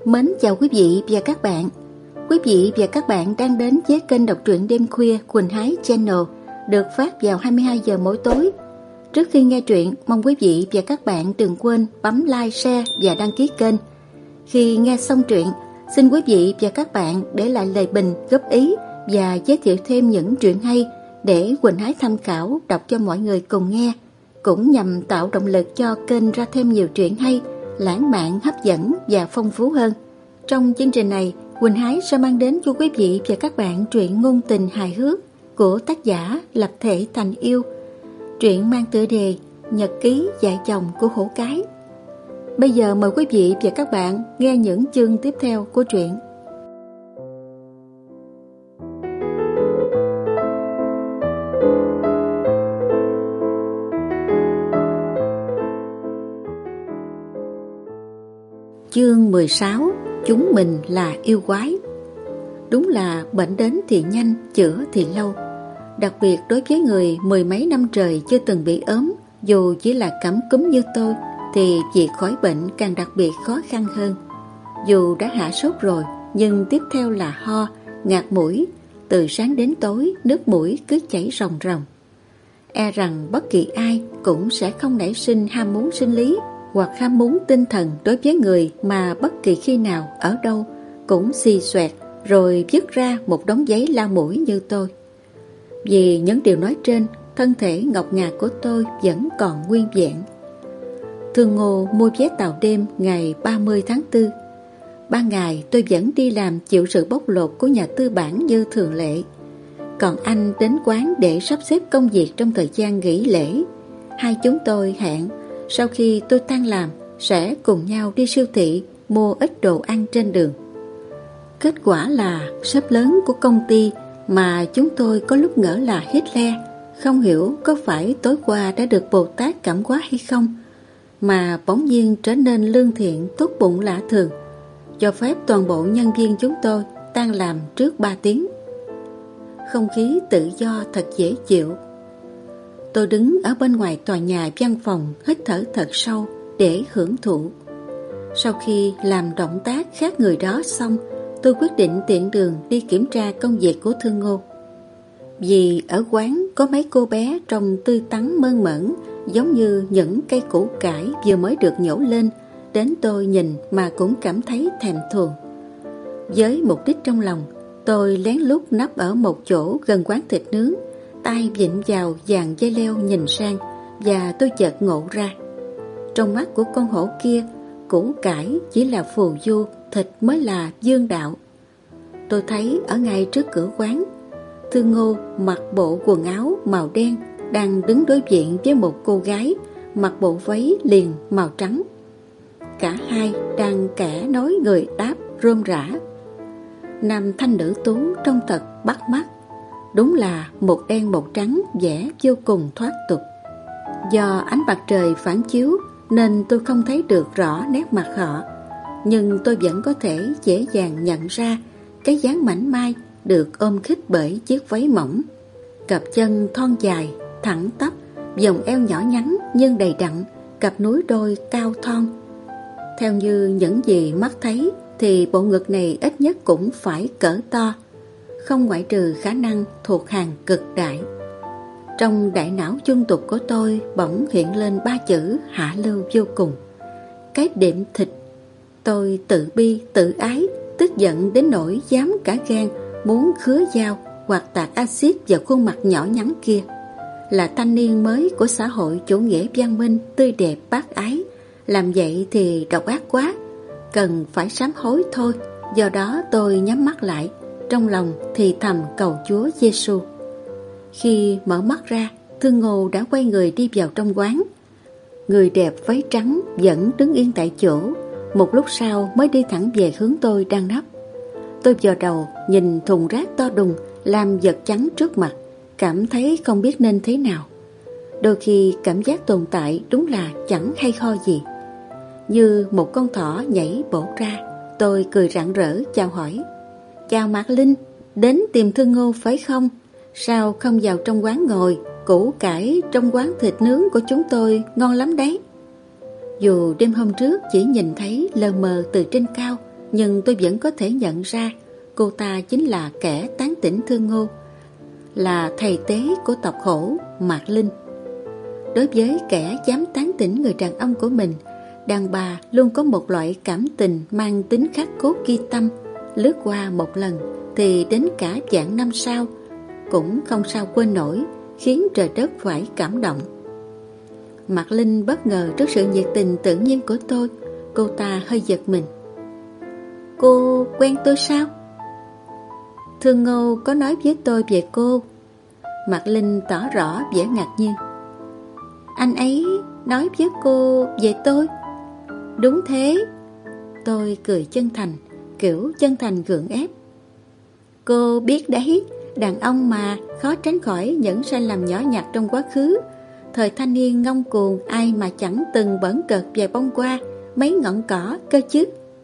Mến chào quý vị và các bạn. Quý vị và các bạn đang đến với kênh đọc truyện đêm khuya Quỳnh Hái Channel, được phát vào 22 giờ mỗi tối. Trước khi nghe truyện, mong quý vị và các bạn đừng quên bấm like, share và đăng ký kênh. Khi nghe xong truyện, xin quý vị và các bạn để lại lời bình, góp ý và giới thiệu thêm những truyện hay để Quỳnh Hái tham khảo đọc cho mọi người cùng nghe, cũng nhằm tạo động lực cho kênh ra thêm nhiều truyện hay, lãng mạn, hấp dẫn và phong phú hơn. Trong chương trình này, Quỳnh Hái sẽ mang đến cho quý vị và các bạn truyện ngôn tình hài hước của tác giả Lập Thể Thành Yêu. Truyện mang tựa đề Nhật ký vợ chồng của Hổ Cái. Bây giờ mời quý vị và các bạn nghe những chương tiếp theo của truyện. Chương 16. Chúng mình là yêu quái. Đúng là bệnh đến thì nhanh, chữa thì lâu. Đặc biệt đối với người mười mấy năm trời chưa từng bị ốm, dù chỉ là cảm cúm như tôi, thì việc khỏi bệnh càng đặc biệt khó khăn hơn. Dù đã hạ sốt rồi, nhưng tiếp theo là ho, ngạt mũi. Từ sáng đến tối, nước mũi cứ chảy ròng ròng. E rằng bất kỳ ai cũng sẽ không nảy sinh ham muốn sinh lý hoặc ham muốn tinh thần đối với người mà bất kỳ khi nào ở đâu cũng xì xoẹt rồi vứt ra một đống giấy lau mũi như tôi. Vì những điều nói trên, thân thể ngọc ngà của tôi vẫn còn nguyên vẹn. Thương Ngô mua vé tàu đêm ngày 30 tháng 4. Ban ngày tôi vẫn đi làm chịu sự bóc lột của nhà tư bản như thường lệ. Còn anh đến quán để sắp xếp công việc trong thời gian nghỉ lễ. Hai chúng tôi hẹn sau khi tôi tan làm sẽ cùng nhau đi siêu thị mua ít đồ ăn trên đường. Kết quả là sếp lớn của công ty mà chúng tôi có lúc ngỡ là Hitler, không hiểu có phải tối qua đã được Bồ Tát cảm hóa hay không, mà bỗng nhiên trở nên lương thiện tốt bụng lạ thường, cho phép toàn bộ nhân viên chúng tôi tan làm trước 3 tiếng. Không khí tự do thật dễ chịu. Tôi đứng ở bên ngoài tòa nhà văn phòng hít thở thật sâu để hưởng thụ. Sau khi làm động tác khác người đó xong, tôi quyết định tiện đường đi kiểm tra công việc của Thương Ngô. Vì ở quán có mấy cô bé trông tươi tắn mơn mởn, giống như những cây củ cải vừa mới được nhổ lên, đến tôi nhìn mà cũng cảm thấy thèm thuồng. Với mục đích trong lòng, tôi lén lút nấp ở một chỗ gần quán thịt nướng, tay vịn vào dàn dây leo nhìn sang, và tôi chợt ngộ ra. Trong mắt của con hổ kia, củ cải chỉ là phù du, thịt mới là dương đạo. Tôi thấy ở ngay trước cửa quán, Thương Ngô mặc bộ quần áo màu đen đang đứng đối diện với một cô gái mặc bộ váy liền màu trắng. Cả hai đang kẻ nói người đáp rôm rả. Nam thanh nữ tú trông thật bắt mắt. Đúng là một đen một trắng, vẻ vô cùng thoát tục. Do ánh mặt trời phản chiếu nên tôi không thấy được rõ nét mặt họ, nhưng tôi vẫn có thể dễ dàng nhận ra cái dáng mảnh mai được ôm khít bởi chiếc váy mỏng, cặp chân thon dài, thẳng tắp, vòng eo nhỏ nhắn nhưng đầy đặn, cặp núi đôi cao thon. Theo như những gì mắt thấy thì bộ ngực này ít nhất cũng phải cỡ to, không ngoại trừ khả năng thuộc hàng cực đại. Trong đại não chung tục của tôi bỗng hiện lên 3 chữ hạ lưu vô cùng. Cái đệm thịt. Tôi tự bi, tự ái, tức giận đến nỗi dám cả gan muốn khứa dao hoặc tạt axit vào khuôn mặt nhỏ nhắn kia. Là thanh niên mới của xã hội chủ nghĩa văn minh, tươi đẹp bác ái, làm vậy thì độc ác quá, cần phải sám hối thôi. Do đó tôi nhắm mắt lại, trong lòng thì thầm cầu Chúa Giêsu. Khi mở mắt ra, Thương Ngô đã quay người đi vào trong quán. Người đẹp váy trắng vẫn đứng yên tại chỗ, một lúc sau mới đi thẳng về hướng tôi đang nấp. Tôi vò đầu nhìn thùng rác to đùng làm vật trắng trước mặt, cảm thấy không biết nên thế nào. Đôi khi cảm giác tồn tại đúng là chẳng hay ho gì. Như một con thỏ nhảy bổ ra, tôi cười rạng rỡ chào hỏi. Chào Mạc Linh, đến tìm Thương Ngô phải không? Sao không vào trong quán ngồi, củ cải trong quán thịt nướng của chúng tôi ngon lắm đấy. Dù đêm hôm trước chỉ nhìn thấy lờ mờ từ trên cao, nhưng tôi vẫn có thể nhận ra cô ta chính là kẻ tán tỉnh Thương Ngô, là thầy tế của tộc Hổ, Mạc Linh. Đối với kẻ dám tán tỉnh người đàn ông của mình, đàn bà luôn có một loại cảm tình mang tính khắc cốt ghi tâm, lướt qua một lần thì đến cả vạn năm sau cũng không sao quên nổi, khiến trời đất phải cảm động. Mạc Linh bất ngờ trước sự nhiệt tình tự nhiên của tôi, cô ta hơi giật mình. Cô quen tôi sao? Thương Ngô có nói với tôi về cô. Mạc Linh tỏ rõ vẻ ngạc nhiên. Anh ấy nói với cô về tôi? Đúng thế. Tôi cười chân thành, kiểu chân thành gượng ép. Cô biết đấy, đàn ông mà khó tránh khỏi những sai lầm nhỏ nhặt trong quá khứ. Thời thanh niên ngông cuồng, ai mà chẳng từng bỡn cợt vài bông hoa, mấy ngọn cỏ cơ chứ.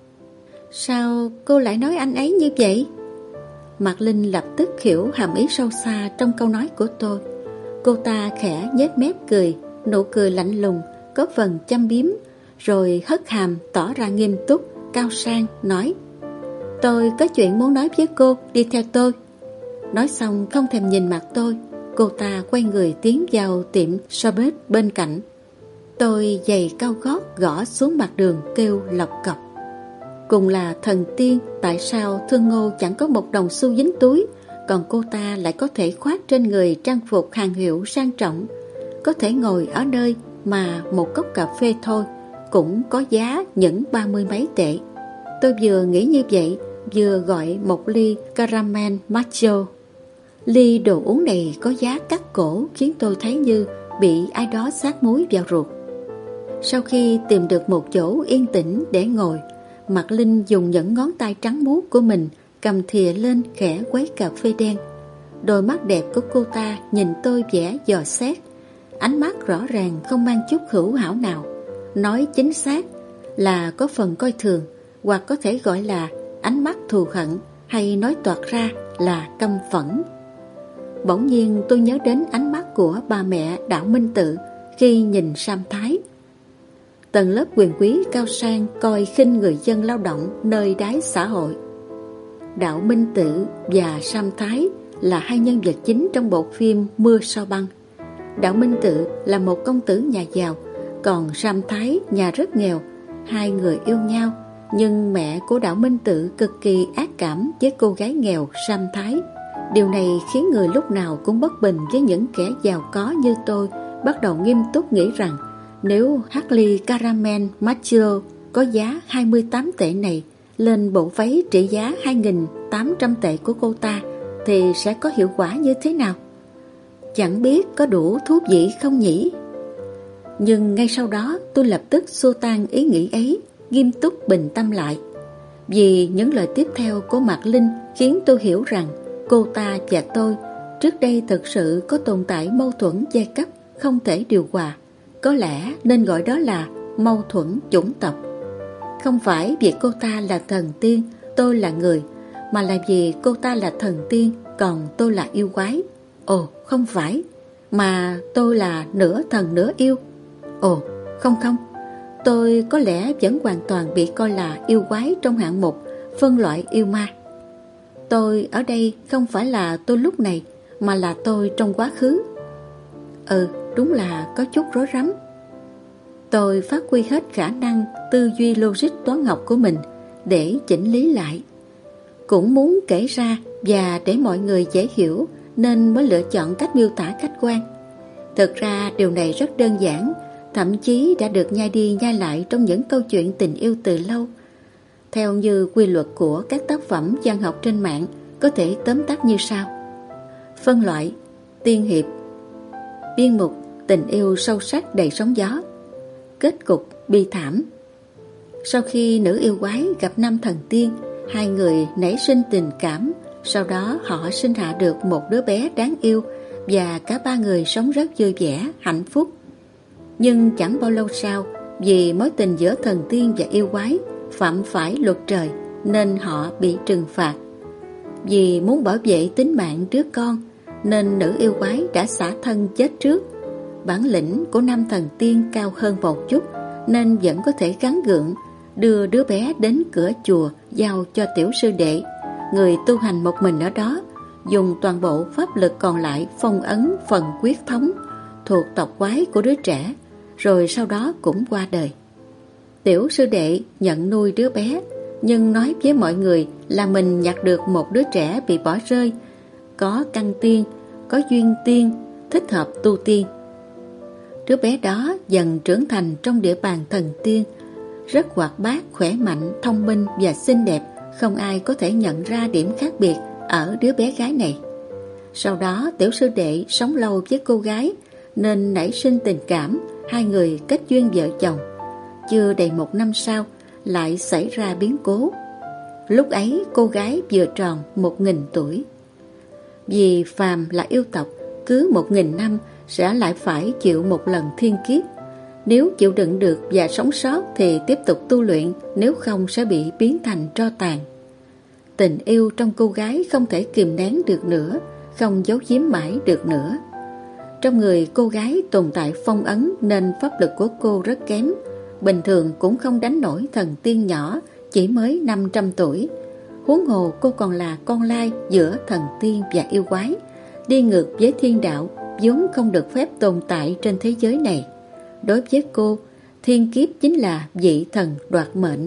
Sao cô lại nói anh ấy như vậy? Mạc Linh lập tức hiểu hàm ý sâu xa trong câu nói của tôi. Cô ta khẽ nhếch mép cười, nụ cười lạnh lùng, có phần châm biếm, rồi hất hàm tỏ ra nghiêm túc, cao sang, nói: Tôi có chuyện muốn nói với cô, đi theo tôi. Nói xong không thèm nhìn mặt tôi, cô ta quay người tiến vào tiệm Sorbet bên cạnh. Tôi giày cao gót gõ xuống mặt đường kêu lọc cọc. Cùng là thần tiên, tại sao Thương Ngô chẳng có một đồng xu dính túi, còn cô ta lại có thể khoác trên người trang phục hàng hiệu sang trọng, có thể ngồi ở nơi mà một cốc cà phê thôi cũng có giá những 30 mấy tệ. Tôi vừa nghĩ như vậy, vừa gọi một ly caramel macchiato. Ly đồ uống này có giá cắt cổ, khiến tôi thấy như bị ai đó xát muối vào ruột. Sau khi tìm được một chỗ yên tĩnh để ngồi, Mạc Linh dùng những ngón tay trắng muốt của mình cầm thìa lên khẽ quấy cà phê đen. Đôi mắt đẹp của cô ta nhìn tôi vẻ dò xét, ánh mắt rõ ràng không mang chút hữu hảo nào. Nói chính xác là có phần coi thường, hoặc có thể gọi là ánh mắt thù hận, hay nói toạc ra là căm phẫn. Bỗng nhiên tôi nhớ đến ánh mắt của bà mẹ Đạo Minh Tự khi nhìn Sam Thái. Tầng lớp quyền quý cao sang coi khinh người dân lao động nơi đáy xã hội. Đạo Minh Tự và Sam Thái là hai nhân vật chính trong bộ phim Mưa Sao Băng. Đạo Minh Tự là một công tử nhà giàu, còn Sam Thái nhà rất nghèo. Hai người yêu nhau, nhưng mẹ của Đạo Minh Tự cực kỳ ác cảm với cô gái nghèo Sam Thái. Điều này khiến người lúc nào cũng bất bình với những kẻ giàu có như tôi bắt đầu nghiêm túc nghĩ rằng nếu Hartley Caramel Macchiato có giá 28 tệ này lên bộ váy trị giá 2.800 tệ của cô ta thì sẽ có hiệu quả như thế nào? Chẳng biết có đủ thú vị không nhỉ? Nhưng ngay sau đó tôi lập tức xua tan ý nghĩ ấy, nghiêm túc bình tâm lại. Vì những lời tiếp theo của Mạc Linh khiến tôi hiểu rằng cô ta và tôi trước đây thực sự có tồn tại mâu thuẫn giai cấp không thể điều hòa. Có lẽ nên gọi đó là mâu thuẫn chủng tộc. Không phải vì cô ta là thần tiên, tôi là người, mà là vì cô ta là thần tiên, còn tôi là yêu quái. Ồ, không phải, mà tôi là nửa thần nửa yêu. Ồ, không, tôi có lẽ vẫn hoàn toàn bị coi là yêu quái trong hạng mục phân loại yêu ma. Tôi ở đây không phải là tôi lúc này, mà là tôi trong quá khứ. Đúng là có chút rối rắm. Tôi phát huy hết khả năng tư duy logic toán học của mình để chỉnh lý lại. Cũng muốn kể ra và để mọi người dễ hiểu nên mới lựa chọn cách miêu tả khách quan. Thực ra điều này rất đơn giản, thậm chí đã được nhai đi nhai lại trong những câu chuyện tình yêu từ lâu. Theo như quy luật của các tác phẩm văn học trên mạng, có thể tóm tắt như sau: phân loại, tiên hiệp, biên mục, tình yêu sâu sắc đầy sóng gió, kết cục bi thảm. Sau khi nữ yêu quái gặp nam thần tiên, hai người nảy sinh tình cảm, sau đó họ sinh hạ được một đứa bé đáng yêu và cả ba người sống rất vui vẻ, hạnh phúc. Nhưng chẳng bao lâu sau, vì mối tình giữa thần tiên và yêu quái phạm phải luật trời nên họ bị trừng phạt. Vì muốn bảo vệ tính mạng đứa con nên nữ yêu quái đã xả thân chết trước. Bản lĩnh của nam thần tiên cao hơn một chút nên vẫn có thể gắng gượng, đưa đứa bé đến cửa chùa giao cho tiểu sư đệ, người tu hành một mình ở đó, dùng toàn bộ pháp lực còn lại phong ấn phần huyết thống thuộc tộc quái của đứa trẻ, rồi sau đó cũng qua đời. Tiểu sư đệ nhận nuôi đứa bé, nhưng nói với mọi người là mình nhặt được một đứa trẻ bị bỏ rơi, có căn tiên, có duyên tiên, thích hợp tu tiên. Đứa bé đó dần trưởng thành trong địa bàn thần tiên, rất hoạt bát, khỏe mạnh, thông minh và xinh đẹp, không ai có thể nhận ra điểm khác biệt ở đứa bé gái này. Sau đó tiểu sư đệ sống lâu với cô gái nên nảy sinh tình cảm, hai người kết duyên vợ chồng. Chưa đầy 1 năm sau lại xảy ra biến cố. Lúc ấy cô gái vừa tròn 1000 tuổi. Vì phàm là yêu tộc, cứ 1000 năm sẽ lại phải chịu một lần thiên kiếp. Nếu chịu đựng được và sống sót thì tiếp tục tu luyện, nếu không sẽ bị biến thành tro tàn. Tình yêu trong cô gái không thể kìm nén được nữa, không giấu giếm mãi được nữa. Trong người cô gái tồn tại phong ấn nên pháp lực của cô rất kém, bình thường cũng không đánh nổi thần tiên nhỏ chỉ mới 500 tuổi. Huống hồ cô còn là con lai giữa thần tiên và yêu quái, đi ngược với thiên đạo vốn không được phép tồn tại trên thế giới này. Đối với cô, thiên kiếp chính là vị thần đoạt mệnh.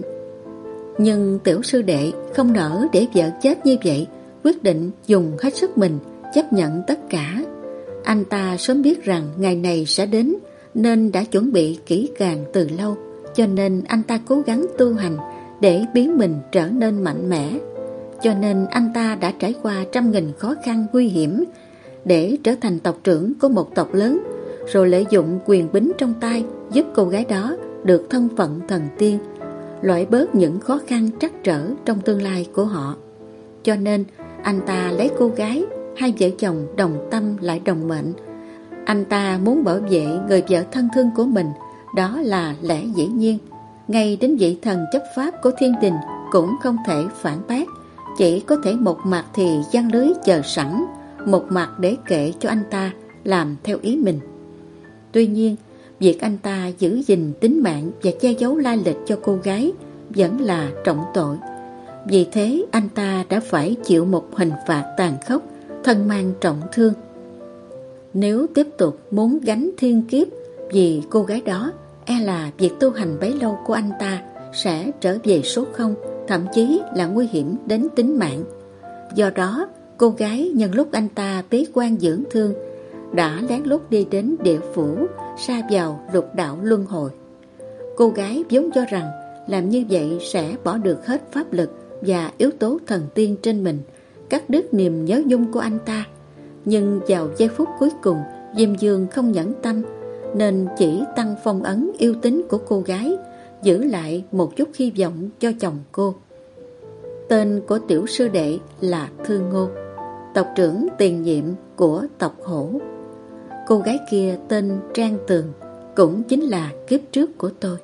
Nhưng tiểu sư đệ không nỡ để vợ chết như vậy, quyết định dùng hết sức mình chấp nhận tất cả. Anh ta sớm biết rằng ngày này sẽ đến nên đã chuẩn bị kỹ càng từ lâu, cho nên anh ta cố gắng tu hành để biến mình trở nên mạnh mẽ. Cho nên anh ta đã trải qua trăm nghìn khó khăn nguy hiểm để trở thành tộc trưởng của một tộc lớn, rồi lợi dụng quyền bính trong tay giúp cô gái đó được thân phận thần tiên, loại bớt những khó khăn trắc trở trong tương lai của họ. Cho nên anh ta lấy cô gái, hai vợ chồng đồng tâm lại đồng mệnh. Anh ta muốn bảo vệ người vợ thân thương của mình, đó là lẽ dĩ nhiên. Ngay đến vị thần chấp pháp của thiên đình cũng không thể phản bác, chỉ có thể một mặt thì giăng lưới chờ sẵn, một mặt để kệ cho anh ta làm theo ý mình. Tuy nhiên, việc anh ta giữ gìn tính mạng và che giấu lai lịch cho cô gái vẫn là trọng tội. Vì thế anh ta đã phải chịu một hình phạt tàn khốc, thân mang trọng thương. Nếu tiếp tục muốn gánh thiên kiếp vì cô gái đó, e là việc tu hành bấy lâu của anh ta sẽ trở về số không, thậm chí là nguy hiểm đến tính mạng. Do đó, cô gái nhân lúc anh ta bế quan dưỡng thương đã lén lút đi đến địa phủ, sa vào lục đạo luân hồi. Cô gái vốn cho rằng làm như vậy sẽ bỏ được hết pháp lực và yếu tố thần tiên trên mình, cắt đứt niềm nhớ nhung của anh ta. Nhưng vào giây phút cuối cùng, Diêm Dương không nhẫn tâm nên chỉ tăng phong ấn yêu tính của cô gái, giữ lại một chút hy vọng cho chồng cô. Tên của tiểu sư đệ là Thương Ngô, tộc trưởng tiền nhiệm của tộc Hổ. Cô gái kia tên Trang Tường, cũng chính là kiếp trước của tôi.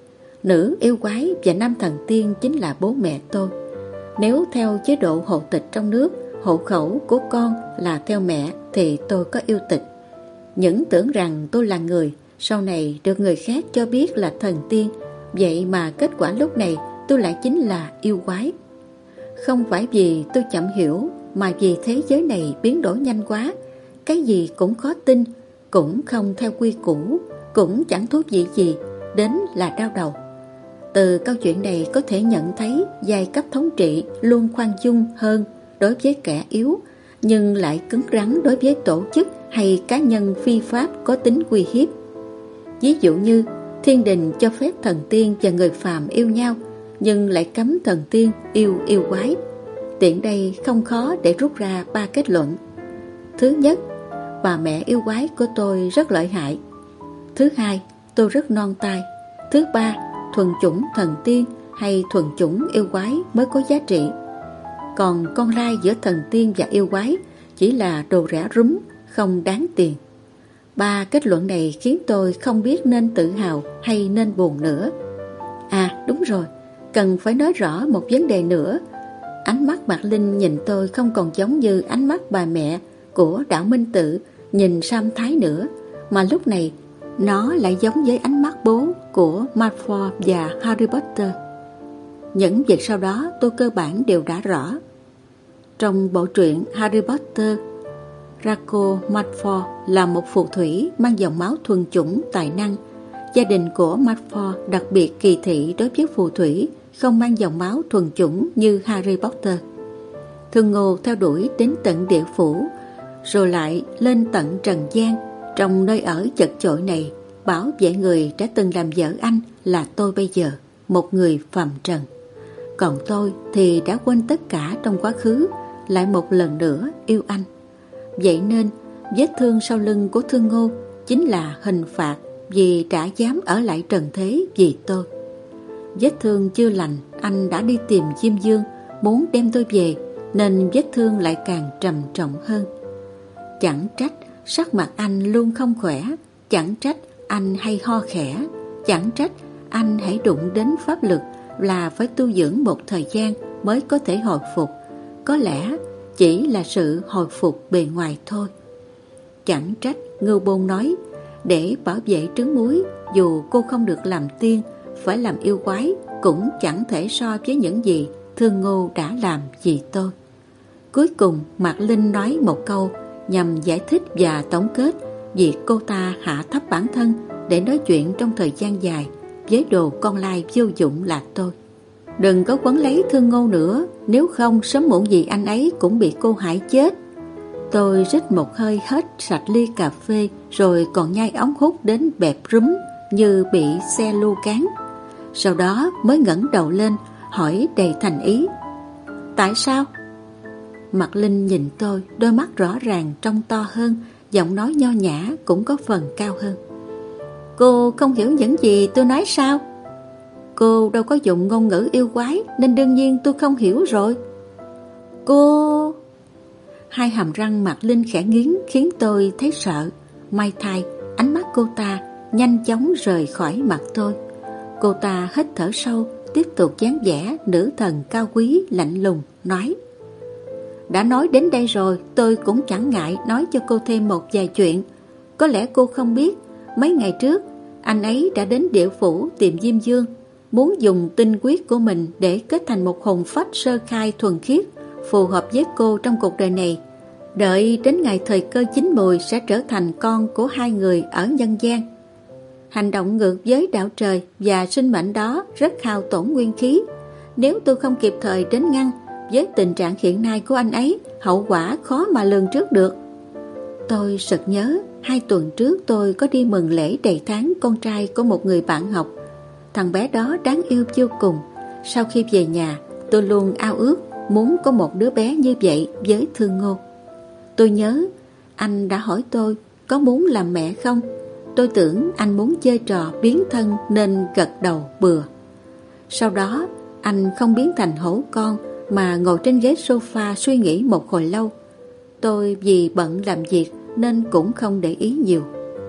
Nữ yêu quái và nam thần tiên chính là bố mẹ tôi. Nếu theo chế độ hộ tịch trong nước, hộ khẩu của con là theo mẹ thì tôi có yêu tịch. Những tưởng rằng tôi là người, sau này được người khác cho biết là thần tiên, vậy mà kết quả lúc này tôi lại chính là yêu quái. Không phải vì tôi chậm hiểu, mà vì thế giới này biến đổi nhanh quá, cái gì cũng khó tin, cũng không theo quy củ, cũng chẳng thú vị gì, đến là đau đầu. Từ câu chuyện này có thể nhận thấy giai cấp thống trị luôn khoan dung hơn đối với kẻ yếu, nhưng lại cứng rắn đối với tổ chức hay cá nhân phi pháp có tính uy hiếp. Ví dụ như thiên đình cho phép thần tiên và người phàm yêu nhau, nhưng lại cấm thần tiên yêu yêu quái. Tiện đây không khó để rút ra 3 kết luận. Thứ nhất, bà mẹ yêu quái của tôi rất lợi hại. Thứ hai, tôi rất non tai. Thứ ba, thuần chủng thần tiên hay thuần chủng yêu quái mới có giá trị. Còn con lai giữa thần tiên và yêu quái chỉ là đồ rẻ rúm, không đáng tiền. 3 kết luận này khiến tôi không biết nên tự hào hay nên buồn nữa. À đúng rồi, cần phải nói rõ một vấn đề nữa. Ánh mắt Mạc Linh nhìn tôi không còn giống như ánh mắt bà mẹ của Đạo Minh Tự nhìn Sam Thái nữa, mà lúc này nó lại giống với ánh mắt bố của Malfoy và Harry Potter. Những việc sau đó tôi cơ bản đều đã rõ. Trong bộ truyện Harry Potter, Draco Malfoy là một phù thủy mang dòng máu thuần chủng tài năng. Gia đình của Malfoy đặc biệt kỳ thị đối với phù thủy không mang dòng máu thuần chủng như Harry Potter. Thương Ngô theo đuổi đến tận địa phủ, rồi lại lên tận trần gian. Trong nơi ở chật chội này, bảo vệ người đã từng làm vợ anh là tôi bây giờ, một người phàm trần. Còn tôi thì đã quên tất cả trong quá khứ, lại một lần nữa yêu anh. Vậy nên vết thương sau lưng của Thương Ngô chính là hình phạt vì đã dám ở lại trần thế vì tôi. Vết thương chưa lành, anh đã đi tìm Diêm Dương muốn đem tôi về, nên vết thương lại càng trầm trọng hơn. Chẳng trách sắc mặt anh luôn không khỏe, chẳng trách anh hay ho khẽ, chẳng trách anh hãy đụng đến pháp lực là phải tu dưỡng một thời gian mới có thể hồi phục. Có lẽ chỉ là sự hồi phục bề ngoài thôi. Chẳng trách Ngưu Bôn nói, để bảo vệ trứng muối, dù cô không được làm tiên, phải làm yêu quái cũng chẳng thể so với những gì Thương Ngô đã làm vì tôi. Cuối cùng Mạc Linh nói một câu nhằm giải thích và tổng kết việc cô ta hạ thấp bản thân để nói chuyện trong thời gian dài với đồ con lai vô dụng là tôi. Đừng có quấn lấy Thương Ngô nữa, nếu không sớm muộn gì anh ấy cũng bị cô hại chết. Tôi rít một hơi hết sạch ly cà phê, rồi còn nhai ống hút đến bẹp rúm như bị xe lu cán. Sau đó mới ngẩng đầu lên hỏi đầy thành ý, tại sao? Mạc Linh nhìn tôi, đôi mắt rõ ràng trông to hơn, giọng nói nho nhã cũng có phần cao hơn. Cô không hiểu những gì tôi nói sao? Cô đâu có dùng ngôn ngữ yêu quái, nên đương nhiên tôi không hiểu rồi. Cô... Hai hàm răng Mạc Linh khẽ nghiến khiến tôi thấy sợ. May thay, ánh mắt cô ta nhanh chóng rời khỏi mặt tôi. Cô ta hít thở sâu, tiếp tục dáng vẻ nữ thần cao quý lạnh lùng, nói: đã nói đến đây rồi, tôi cũng chẳng ngại nói cho cô thêm một vài chuyện. Có lẽ cô không biết, mấy ngày trước anh ấy đã đến địa phủ tìm Diêm Dương, muốn dùng tinh quyết của mình để kết thành một hồn phách sơ khai thuần khiết, phù hợp với cô trong cuộc đời này. Đợi đến ngày thời cơ chín mùi sẽ trở thành con của hai người ở nhân gian. Hành động ngược với đạo trời và sinh mệnh đó rất hao tổn nguyên khí. Nếu tôi không kịp thời đến ngăn, với tình trạng hiện nay của anh ấy, hậu quả khó mà lường trước được. Tôi sực nhớ 2 tuần trước tôi có đi mừng lễ đầy tháng con trai của một người bạn học. Thằng bé đó đáng yêu vô cùng. Sau khi về nhà, tôi luôn ao ước muốn có một đứa bé như vậy với Thương Ngô. Tôi nhớ anh đã hỏi tôi có muốn làm mẹ không. Tôi tưởng anh muốn chơi trò biến thân nên gật đầu bừa. Sau đó anh không biến thành hổ con mà ngồi trên ghế sofa suy nghĩ một hồi lâu. Tôi vì bận làm việc nên cũng không để ý nhiều.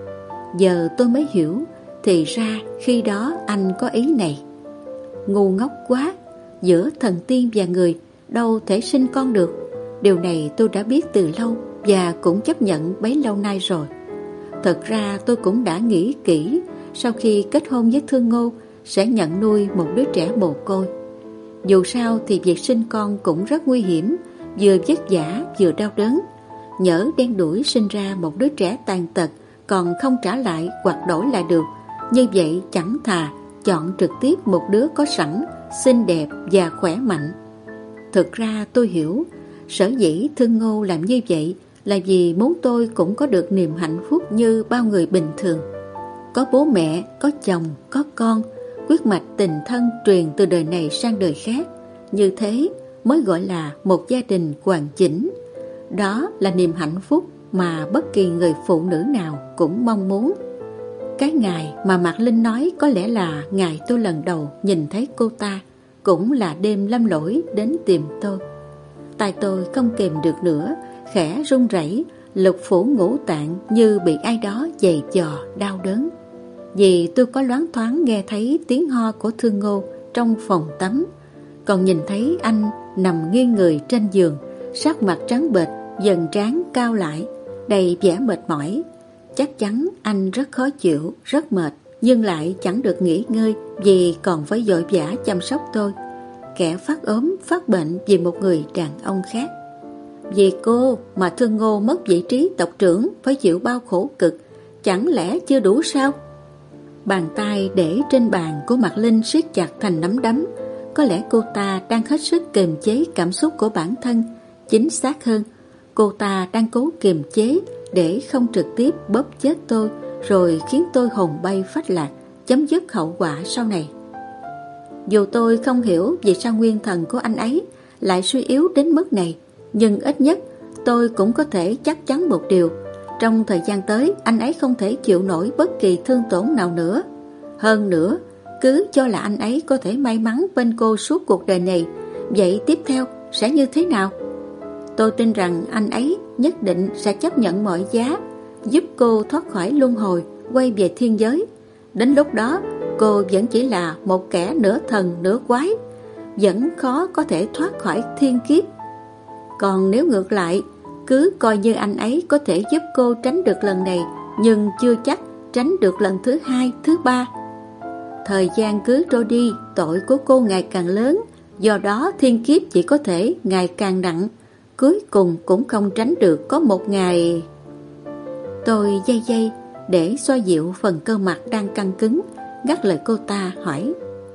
Giờ tôi mới hiểu, thì ra khi đó anh có ý này. Ngu ngốc quá, giữa thần tiên và người đâu thể sinh con được. Điều này tôi đã biết từ lâu và cũng chấp nhận bấy lâu nay rồi. Thật ra tôi cũng đã nghĩ kỹ, sau khi kết hôn với Thương Ngô sẽ nhận nuôi một đứa trẻ mồ côi. Dù sao thì việc sinh con cũng rất nguy hiểm, vừa vất vả vừa đau đớn. Nhỡ đen đủi sinh ra một đứa trẻ tàn tật còn không trả lại hoặc đổi lại được, như vậy chẳng thà chọn trực tiếp một đứa có sẵn, xinh đẹp và khỏe mạnh. Thực ra tôi hiểu, sở dĩ Thương Ngô làm như vậy là vì muốn tôi cũng có được niềm hạnh phúc như bao người bình thường. Có bố mẹ, có chồng, có con, huyết mạch tình thân truyền từ đời này sang đời khác. Như thế mới gọi là một gia đình hoàn chỉnh. Đó là niềm hạnh phúc mà bất kỳ người phụ nữ nào cũng mong muốn. Cái ngày mà Mạc Linh nói có lẽ là ngày tôi lần đầu nhìn thấy cô ta, cũng là đêm Lâm Lỗi đến tìm tôi. Tai tôi không kềm được nữa, khẽ run rẩy, lục phủ ngũ tạng như bị ai đó giày dò đau đớn. Vì tôi có loáng thoáng nghe thấy tiếng ho của Thương Ngô trong phòng tắm, còn nhìn thấy anh nằm nghiêng người trên giường, sắc mặt trắng bệch, dần trán cao lại, đầy vẻ mệt mỏi. Chắc chắn anh rất khó chịu, rất mệt, nhưng lại chẳng được nghỉ ngơi vì còn phải vội vã chăm sóc tôi. kẻ phát ốm, phát bệnh vì một người đàn ông khác. Vì cô mà Thương Ngô mất vị trí tộc trưởng, phải chịu bao khổ cực, chẳng lẽ chưa đủ sao? Bàn tay để trên bàn của Mạc Linh siết chặt thành nắm đấm. Có lẽ cô ta đang hết sức kiềm chế cảm xúc của bản thân. Chính xác hơn, cô ta đang cố kiềm chế để không trực tiếp bóp chết tôi, rồi khiến tôi hồn bay phách lạc, chấm dứt hậu quả sau này. Dù tôi không hiểu vì sao nguyên thần của anh ấy lại suy yếu đến mức này, nhưng ít nhất tôi cũng có thể chắc chắn một điều: trong thời gian tới, anh ấy không thể chịu nổi bất kỳ thương tổn nào nữa. Hơn nữa, cứ cho là anh ấy có thể may mắn bên cô suốt cuộc đời này, vậy tiếp theo sẽ như thế nào? Tôi tin rằng anh ấy nhất định sẽ chấp nhận mọi giá, giúp cô thoát khỏi luân hồi, quay về thiên giới. Đến lúc đó, cô vẫn chỉ là một kẻ nửa thần nửa quái, vẫn khó có thể thoát khỏi thiên kiếp. Còn nếu ngược lại, cứ coi như anh ấy có thể giúp cô tránh được lần này, nhưng chưa chắc tránh được lần thứ hai, thứ ba. Thời gian cứ trôi đi, tội của cô ngày càng lớn, do đó thiên kiếp chỉ có thể ngày càng nặng, cuối cùng cũng không tránh được có một ngày. Tôi giây giây để xoa dịu phần cơ mặt đang căng cứng, ngắt lời cô ta hỏi: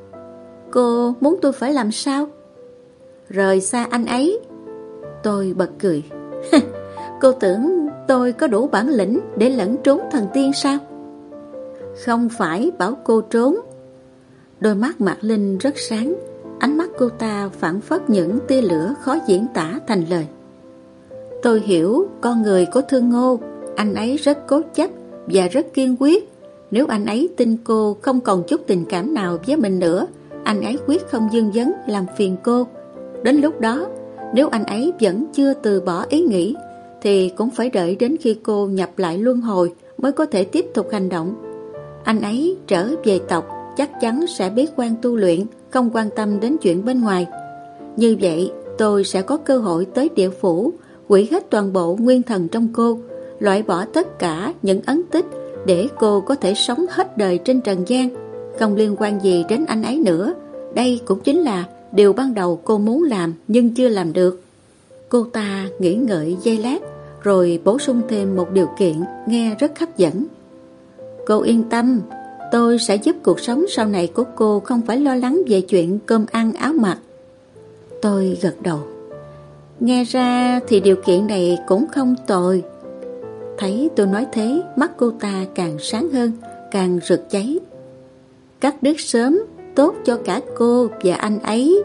Cô muốn tôi phải làm sao? Rời xa anh ấy. Tôi bật cười. Cô tưởng tôi có đủ bản lĩnh để lẩn trốn thần tiên sao? Không phải bảo cô trốn. Đôi mắt Mạc Linh rất sáng, ánh mắt cô ta phảng phất những tia lửa khó diễn tả thành lời. Tôi hiểu con người của Thương Ngô, anh ấy rất cố chấp và rất kiên quyết. Nếu anh ấy tin cô không còn chút tình cảm nào với mình nữa, anh ấy quyết không dương vấn làm phiền cô. Đến lúc đó, nếu anh ấy vẫn chưa từ bỏ ý nghĩ, thì cũng phải đợi đến khi cô nhập lại luân hồi mới có thể tiếp tục hành động. Anh ấy trở về tộc chắc chắn sẽ bế quan tu luyện, không quan tâm đến chuyện bên ngoài. Như vậy, tôi sẽ có cơ hội tới địa phủ, hủy hết toàn bộ nguyên thần trong cô, loại bỏ tất cả những ấn tích để cô có thể sống hết đời trên trần gian, không liên quan gì đến anh ấy nữa. Đây cũng chính là điều ban đầu cô muốn làm nhưng chưa làm được. Cô ta nghĩ ngợi giây lát, rồi bổ sung thêm một điều kiện nghe rất hấp dẫn. Cô yên tâm, tôi sẽ giúp cuộc sống sau này của cô không phải lo lắng về chuyện cơm ăn áo mặc. Tôi gật đầu. Nghe ra thì điều kiện này cũng không tồi. Thấy tôi nói thế, mắt cô ta càng sáng hơn, càng rực cháy. Cắt đứt sớm tốt cho cả cô và anh ấy.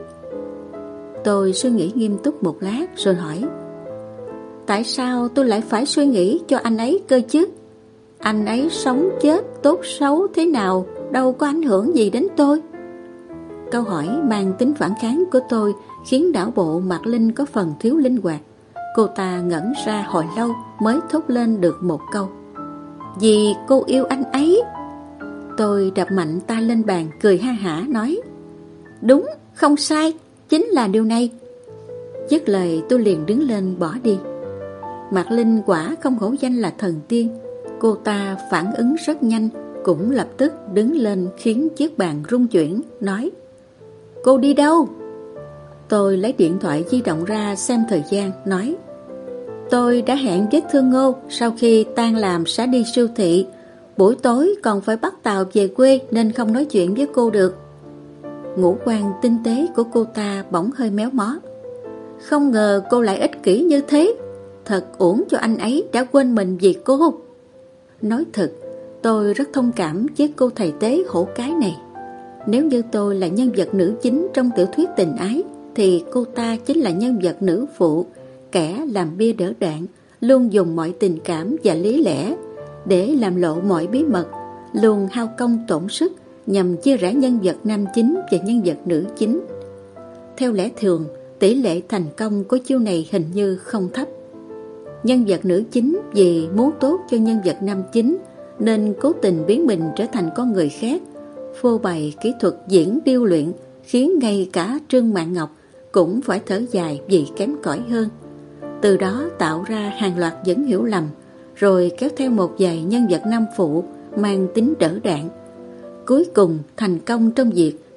Tôi suy nghĩ nghiêm túc một lát rồi hỏi: Tại sao tôi lại phải suy nghĩ cho anh ấy cơ chứ? Anh ấy sống chết tốt xấu thế nào đâu có ảnh hưởng gì đến tôi. Câu hỏi mang tính phản kháng của tôi khiến não bộ Mạc Linh có phần thiếu linh hoạt. Cô ta ngẩn ra hồi lâu mới thốt lên được một câu: Vì cô yêu anh ấy. Tôi đập mạnh tay lên bàn, cười ha hả nói: Đúng, không sai, chính là điều này. Dứt lời tôi liền đứng lên bỏ đi. Mạc Linh quả không hổ danh là thần tiên. Cô ta phản ứng rất nhanh, cũng lập tức đứng lên khiến chiếc bàn rung chuyển, nói: Cô đi đâu? Tôi lấy điện thoại di động ra xem thời gian, nói: Tôi đã hẹn với Thương Ngô sau khi tan làm sẽ đi siêu thị. Buổi tối còn phải bắt tàu về quê nên không nói chuyện với cô được. Ngũ quan tinh tế của cô ta bỗng hơi méo mó. Không ngờ cô lại ích kỷ như thế. Thật uổng cho anh ấy đã quên mình vì cô. Nói thật, tôi rất thông cảm với cô thầy tế hổ cái này. Nếu như tôi là nhân vật nữ chính trong tiểu thuyết tình ái, thì cô ta chính là nhân vật nữ phụ, kẻ làm bia đỡ đạn, luôn dùng mọi tình cảm và lý lẽ để làm lộ mọi bí mật, luôn hao công tổn sức nhằm chia rẽ nhân vật nam chính và nhân vật nữ chính. Theo lẽ thường, tỷ lệ thành công của chiêu này hình như không thấp. Nhân vật nữ chính vì muốn tốt cho nhân vật nam chính nên cố tình biến mình trở thành con người khác, phô bày kỹ thuật diễn điêu luyện, khiến ngay cả Trương Mạn Ngọc cũng phải thở dài vì kém cỏi hơn. Từ đó tạo ra hàng loạt dẫn hiểu lầm, rồi kéo theo một vài nhân vật nam phụ mang tính đỡ đạn. Cuối cùng thành công trong việc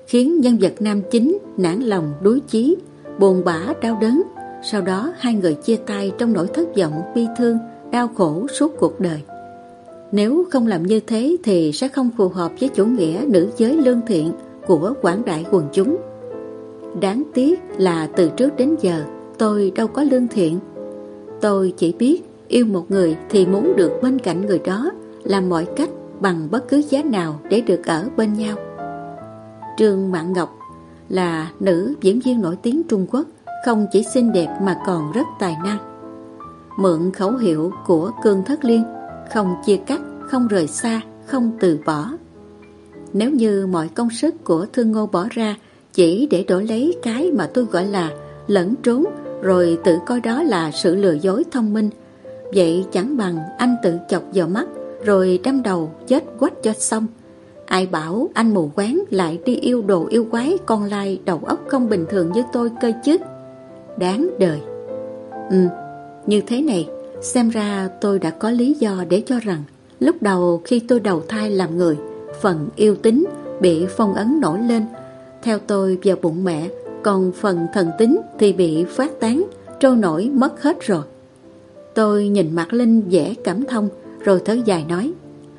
khiến nhân vật nam chính nản lòng đuối chí, buồn bã đau đớn. Sau đó hai người chia tay trong nỗi thất vọng, bi thương, đau khổ suốt cuộc đời. Nếu không làm như thế thì sẽ không phù hợp với chủ nghĩa nữ giới lương thiện của quảng đại quần chúng. Đáng tiếc là từ trước đến giờ tôi đâu có lương thiện. Tôi chỉ biết yêu một người thì muốn được bên cạnh người đó, làm mọi cách bằng bất cứ giá nào để được ở bên nhau. Trương Mạn Ngọc là nữ diễn viên nổi tiếng Trung Quốc, không chỉ xinh đẹp mà còn rất tài năng. Mượn khẩu hiệu của Cương Thất Liên: không chia cắt, không rời xa, không từ bỏ. Nếu như mọi công sức của Thương Ngô bỏ ra chỉ để đổi lấy cái mà tôi gọi là lẫn trốn, rồi tự coi đó là sự lừa dối thông minh, vậy chẳng bằng anh tự chọc vào mắt rồi đâm đầu chết quách cho xong. Ai bảo anh mù quáng lại đi yêu đồ yêu quái con lai đầu óc không bình thường như tôi cơ chứ. Đáng đời. Như thế này, xem ra tôi đã có lý do để cho rằng lúc đầu khi tôi đầu thai làm người, phần yêu tính bị phong ấn nổi lên theo tôi vào bụng mẹ, còn phần thần tính thì bị phát tán trôi nổi mất hết rồi. Tôi nhìn Mạc Linh vẻ cảm thông rồi thở dài nói: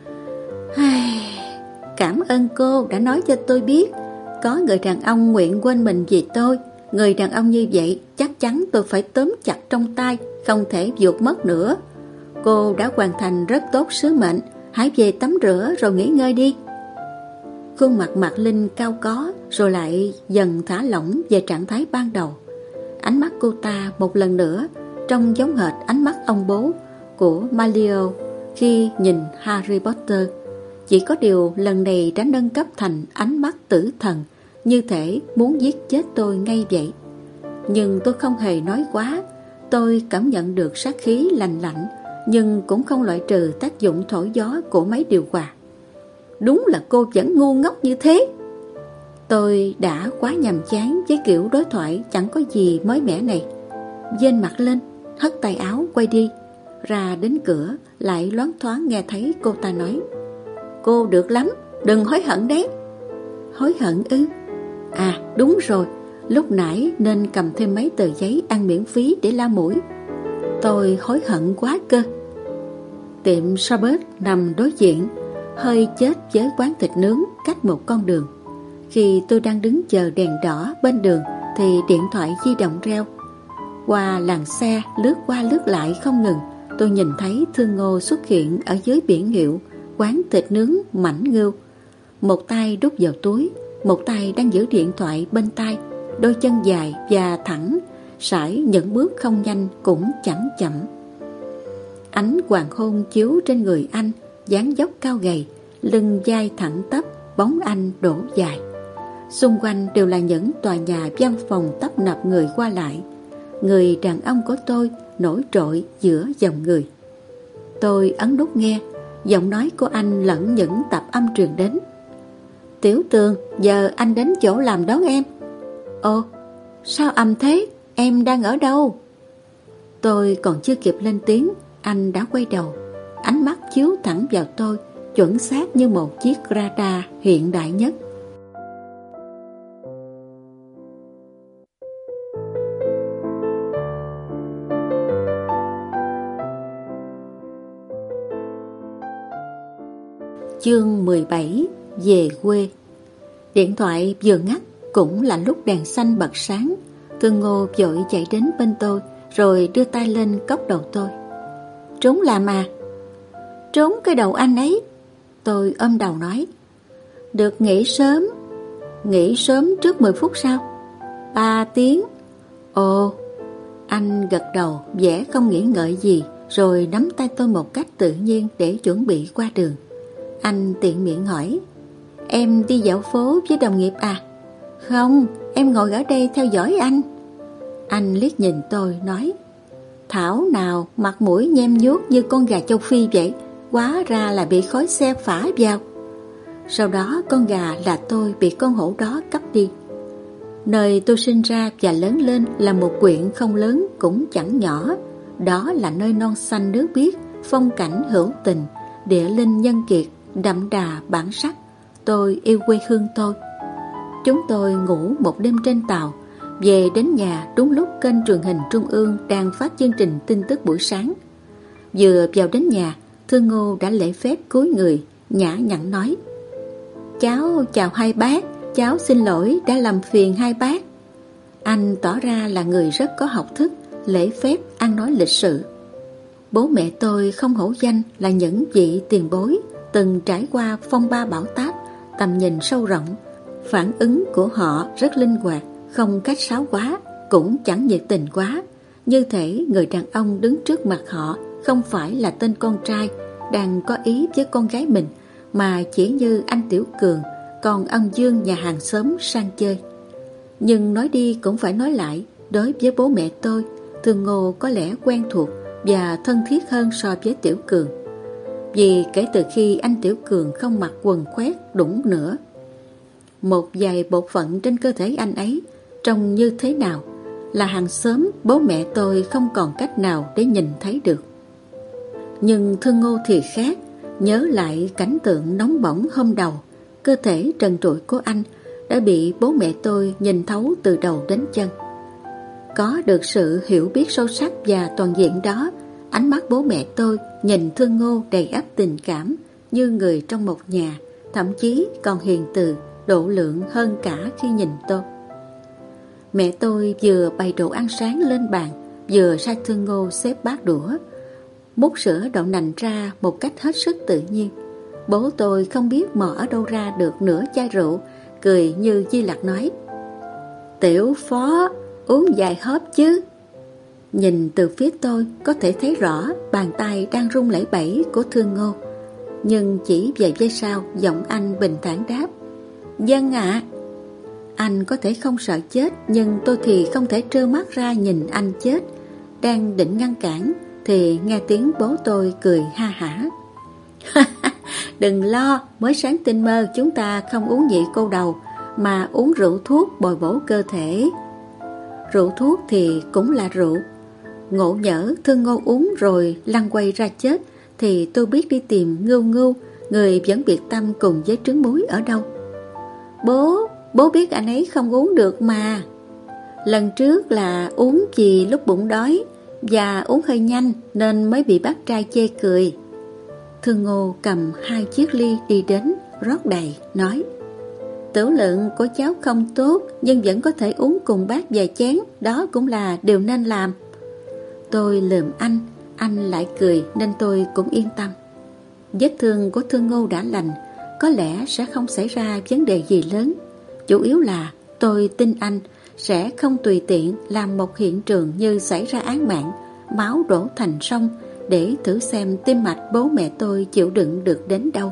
cảm ơn cô đã nói cho tôi biết có người đàn ông nguyện quên mình vì tôi. Người đàn ông như vậy chắc chắn tôi phải tóm chặt trong tay, không thể vụt mất nữa. Cô đã hoàn thành rất tốt sứ mệnh, hãy về tắm rửa rồi nghỉ ngơi đi. Khuôn mặt Mạc Linh cao có rồi lại dần thả lỏng về trạng thái ban đầu. Ánh mắt cô ta một lần nữa trông giống hệt ánh mắt ông bố của Malio khi nhìn Harry Potter. Chỉ có điều lần này đã nâng cấp thành ánh mắt tử thần, như thể muốn giết chết tôi ngay vậy. Nhưng tôi không hề nói quá. Tôi cảm nhận được sát khí lành lạnh, nhưng cũng không loại trừ tác dụng thổi gió của máy điều hòa. Đúng là cô vẫn ngu ngốc như thế. Tôi đã quá nhàm chán với kiểu đối thoại chẳng có gì mới mẻ này. Vênh mặt lên, hất tay áo quay đi. Ra đến cửa lại loáng thoáng nghe thấy cô ta nói: cô được lắm, đừng hối hận đấy. Hối hận ư? À đúng rồi, lúc nãy nên cầm thêm mấy tờ giấy ăn miễn phí để la mũi. Tôi hối hận quá cơ. Tiệm Sabert nằm đối diện, hơi chết với quán thịt nướng cách một con đường. Khi tôi đang đứng chờ đèn đỏ bên đường thì điện thoại di động reo. Qua làn xe lướt qua lướt lại không ngừng, tôi nhìn thấy Thương Ngô xuất hiện ở dưới biển hiệu quán thịt nướng Mảnh Ngưu. Một tay đút vào túi, một tay đang giữ điện thoại bên tai, đôi chân dài và thẳng, sải những bước không nhanh cũng chẳng chậm. Ánh hoàng hôn chiếu trên người anh, dáng dốc cao gầy, lưng vai thẳng tắp, bóng anh đổ dài. Xung quanh đều là những tòa nhà văn phòng tấp nập người qua lại. Người đàn ông của tôi nổi trội giữa dòng người. Tôi ấn nút nghe, giọng nói của anh lẫn những tạp âm truyền đến. Tiểu Tường, giờ anh đến chỗ làm đón em. Ồ, sao ầm thế? Em đang ở đâu? Tôi còn chưa kịp lên tiếng, anh đã quay đầu. Ánh mắt chiếu thẳng vào tôi, chuẩn xác như một chiếc radar hiện đại nhất. Chương 17: Về quê. Điện thoại vừa ngắt cũng là lúc đèn xanh bật sáng. Thương Ngô vội chạy đến bên tôi rồi đưa tay lên cốc đầu tôi. Trốn làm à? Trốn cái đầu anh ấy. Tôi ôm đầu nói. Được nghỉ sớm. Nghỉ sớm trước 10 phút sao? 3 tiếng. Ồ. Anh gật đầu vẻ không nghĩ ngợi gì, rồi nắm tay tôi một cách tự nhiên để chuẩn bị qua đường. Anh tiện miệng hỏi. Em đi dạo phố với đồng nghiệp à? Không, em ngồi ở đây theo dõi anh. Anh liếc nhìn tôi nói. Thảo nào mặt mũi nhem nhuốc như con gà châu Phi vậy, hóa ra là bị khói xe phả vào. Sau đó con gà là tôi bị con hổ đó cắp đi. Nơi tôi sinh ra và lớn lên là một huyện không lớn cũng chẳng nhỏ. Đó là nơi non xanh nước biếc, phong cảnh hữu tình, địa linh nhân kiệt, đậm đà bản sắc. Tôi yêu quê hương tôi. Chúng tôi ngủ một đêm trên tàu, về đến nhà đúng lúc kênh truyền hình Trung ương đang phát chương trình tin tức buổi sáng. Vừa vào đến nhà, Thương Ngô đã lễ phép cúi người, nhã nhặn nói: "Cháu chào hai bác, cháu xin lỗi đã làm phiền hai bác." Anh tỏ ra là người rất có học thức, lễ phép, ăn nói lịch sự. Bố mẹ tôi không hổ danh là những vị tiền bối từng trải qua phong ba bão táp, tầm nhìn sâu rộng. Phản ứng của họ rất linh hoạt, không khách sáo quá, cũng chẳng nhiệt tình quá. Như thể người đàn ông đứng trước mặt họ không phải là tên con trai đang có ý với con gái mình, mà chỉ như anh Tiểu Cường, còn ông Dương nhà hàng xóm sang chơi. Nhưng nói đi cũng phải nói lại, đối với bố mẹ tôi, Thương Ngô có lẽ quen thuộc và thân thiết hơn so với Tiểu Cường. Vì kể từ khi anh Tiểu Cường không mặc quần khoét đũng nữa, một vài bộ phận trên cơ thể anh ấy trông như thế nào là hàng xóm bố mẹ tôi không còn cách nào để nhìn thấy được. Nhưng Thương Ngô thì khác. Nhớ lại cảnh tượng nóng bỏng hôm đầu, cơ thể trần trụi của anh đã bị bố mẹ tôi nhìn thấu từ đầu đến chân. Có được sự hiểu biết sâu sắc và toàn diện đó, ánh mắt bố mẹ tôi nhìn Thương Ngô đầy ắp tình cảm, như người trong một nhà, thậm chí còn hiền từ, độ lượng hơn cả khi nhìn tôi. Mẹ tôi vừa bày đồ ăn sáng lên bàn, vừa sai Thương Ngô xếp bát đũa, múc sữa đậu nành ra một cách hết sức tự nhiên. Bố tôi không biết mò ở đâu ra được nửa chai rượu, cười như Di Lặc nói: "Tiểu Phó, uống vài hớp chứ." Nhìn từ phía tôi có thể thấy rõ bàn tay đang run lẩy bẩy của Thương Ngô. Nhưng chỉ vài giây sau, giọng anh bình thản đáp: "Vâng ạ." Anh có thể không sợ chết, nhưng tôi thì không thể trơ mắt ra nhìn anh chết. Đang định ngăn cản thì nghe tiếng bố tôi cười ha hả: "Đừng lo, mới sáng tinh mơ chúng ta không uống nhị cô đầu, mà uống rượu thuốc bồi bổ cơ thể." Rượu thuốc thì cũng là rượu. Ngộ nhỡ Thương Ngô uống rồi lăn quay ra chết, thì tôi biết đi tìm Ngưu Ngưu, người vẫn biệt tâm cùng với trứng muối ở đâu. Bố biết anh ấy không uống được mà. Lần trước là uống vì lúc bụng đói và uống hơi nhanh nên mới bị bác trai chê cười. Thương Ngô cầm 2 chiếc ly đi đến, rót đầy, nói: "Tiểu lượng của cháu không tốt, nhưng vẫn có thể uống cùng bác vài chén, đó cũng là điều nên làm." Tôi lườm anh lại cười nên tôi cũng yên tâm. Vết thương của Thương Ngô đã lành, có lẽ sẽ không xảy ra vấn đề gì lớn. Chủ yếu là tôi tin anh sẽ không tùy tiện làm một hiện trường như xảy ra án mạng, máu đổ thành sông, để thử xem tim mạch bố mẹ tôi chịu đựng được đến đâu.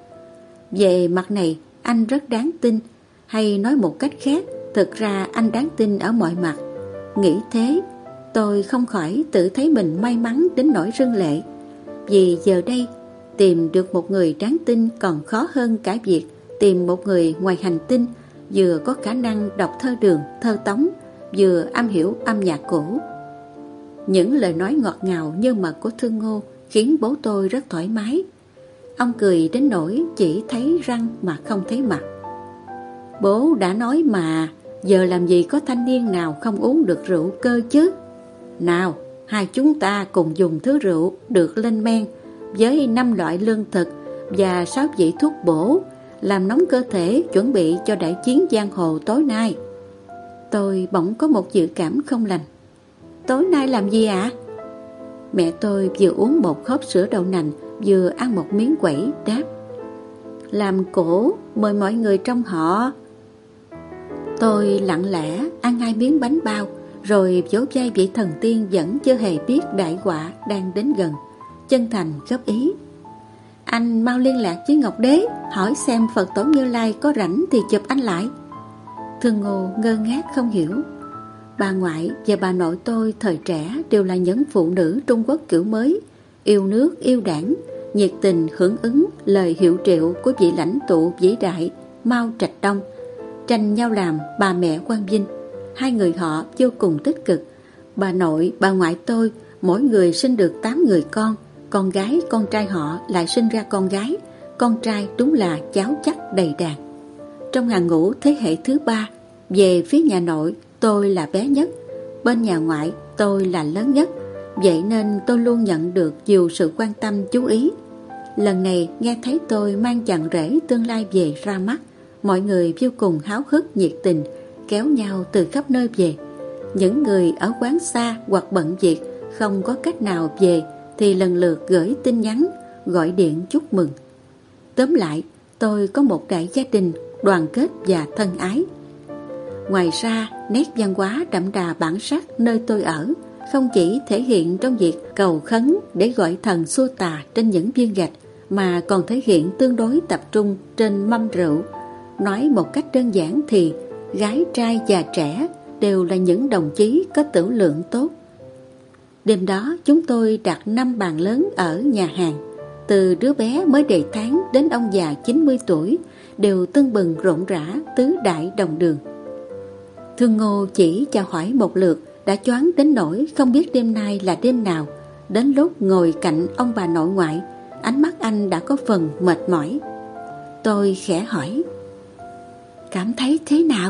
Về mặt này, anh rất đáng tin, hay nói một cách khác, thực ra anh đáng tin ở mọi mặt. Nghĩ thế, tôi không khỏi tự thấy mình may mắn đến nỗi rưng lệ. Vì giờ đây, tìm được một người đáng tin còn khó hơn cả việc tìm một người ngoài hành tinh, vừa có khả năng đọc thơ đường, thơ tống, vừa am hiểu âm nhạc cổ. Những lời nói ngọt ngào như mật của Thương Ngô khiến bố tôi rất thoải mái. Ông cười đến nỗi chỉ thấy răng mà không thấy mặt. "Bố đã nói mà, giờ làm gì có thanh niên nào không uống được rượu cơ chứ. Nào, hai chúng ta cùng dùng thứ rượu được lên men với 5 loại lương thực và 6 vị thuốc bổ, làm nóng cơ thể chuẩn bị cho đại chiến giang hồ tối nay." Tôi bỗng có một dự cảm không lành. "Tối nay làm gì ạ?" Mẹ tôi vừa uống một hớp sữa đậu nành, vừa ăn một miếng quẩy, đáp: "Làm cỗ, mời mọi người trong họ." Tôi lặng lẽ ăn 2 miếng bánh bao, rồi vỗ vai vị thần tiên vẫn chưa hề biết đại họa đang đến gần, chân thành góp ý: "Anh mau liên lạc với Ngọc Đế, hỏi xem Phật Tổ Như Lai có rảnh thì chụp anh lại." Thương Ngô ngơ ngác không hiểu. Bà ngoại và bà nội tôi thời trẻ đều là những phụ nữ Trung Quốc kiểu mới, yêu nước, yêu đảng, nhiệt tình hưởng ứng lời hiệu triệu của vị lãnh tụ vĩ đại Mao Trạch Đông, tranh nhau làm bà mẹ Quang Vinh. Hai người họ vô cùng tích cực. Bà nội, bà ngoại tôi mỗi người sinh được 8 người con gái, con trai họ lại sinh ra con gái, con trai đúng là cháu chắc đầy đàn. trong hàng ngũ thế hệ thứ 3. Về phía nhà nội, tôi là bé nhất, bên nhà ngoại tôi là lớn nhất, vậy nên tôi luôn nhận được nhiều sự quan tâm chú ý. Lần này nghe thấy tôi mang chàng rể tương lai về ra mắt, mọi người vô cùng háo hức nhiệt tình, kéo nhau từ khắp nơi về. Những người ở quán xa hoặc bận việc không có cách nào về thì lần lượt gửi tin nhắn, gọi điện chúc mừng. Tóm lại, tôi có một đại gia đình đoàn kết và thân ái. Ngoài ra, nét văn hóa đậm đà bản sắc nơi tôi ở không chỉ thể hiện trong việc cầu khấn để gọi thần xua tà trên những viên gạch, mà còn thể hiện tương đối tập trung trên mâm rượu. Nói một cách đơn giản thì gái trai già trẻ đều là những đồng chí có tửu lượng tốt. Đêm đó chúng tôi đặt 5 bàn lớn ở nhà hàng. Từ đứa bé mới đầy tháng đến ông già 90 tuổi đều tưng bừng rộn rã tứ đại đồng đường. Thương Ngô chỉ chào hỏi một lượt đã choáng đến nỗi không biết đêm nay là đêm nào. Đến lúc ngồi cạnh ông bà nội ngoại, ánh mắt anh đã có phần mệt mỏi. Tôi khẽ hỏi: cảm thấy thế nào?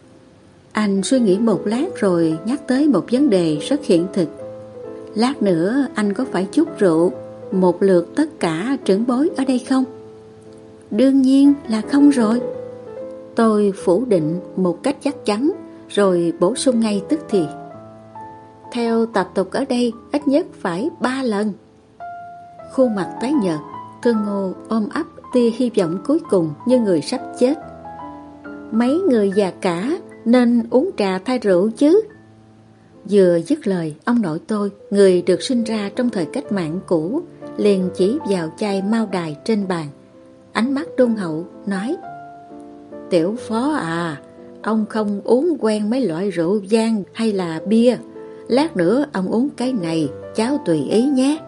Anh suy nghĩ một lát rồi nhắc tới một vấn đề rất hiện thực. Lát nữa anh có phải chúc rượu một lượt tất cả trưởng bối ở đây không? Đương nhiên là không rồi. Tôi phủ định một cách chắc chắn, rồi bổ sung ngay tức thì: theo tập tục ở đây ít nhất phải 3 lần. Khuôn mặt tái nhợt, Thương Ngô ôm ấp tia hy vọng cuối cùng như người sắp chết. Mấy người già cả nên uống trà thay rượu chứ. Vừa dứt lời, ông nội tôi, người được sinh ra trong thời cách mạng cũ, liền chỉ vào chai mao đài trên bàn, ánh mắt đôn hậu nói: tiểu phó à, ông không uống quen mấy loại rượu vang hay là bia, lát nữa ông uống cái này, cháu tùy ý nhé.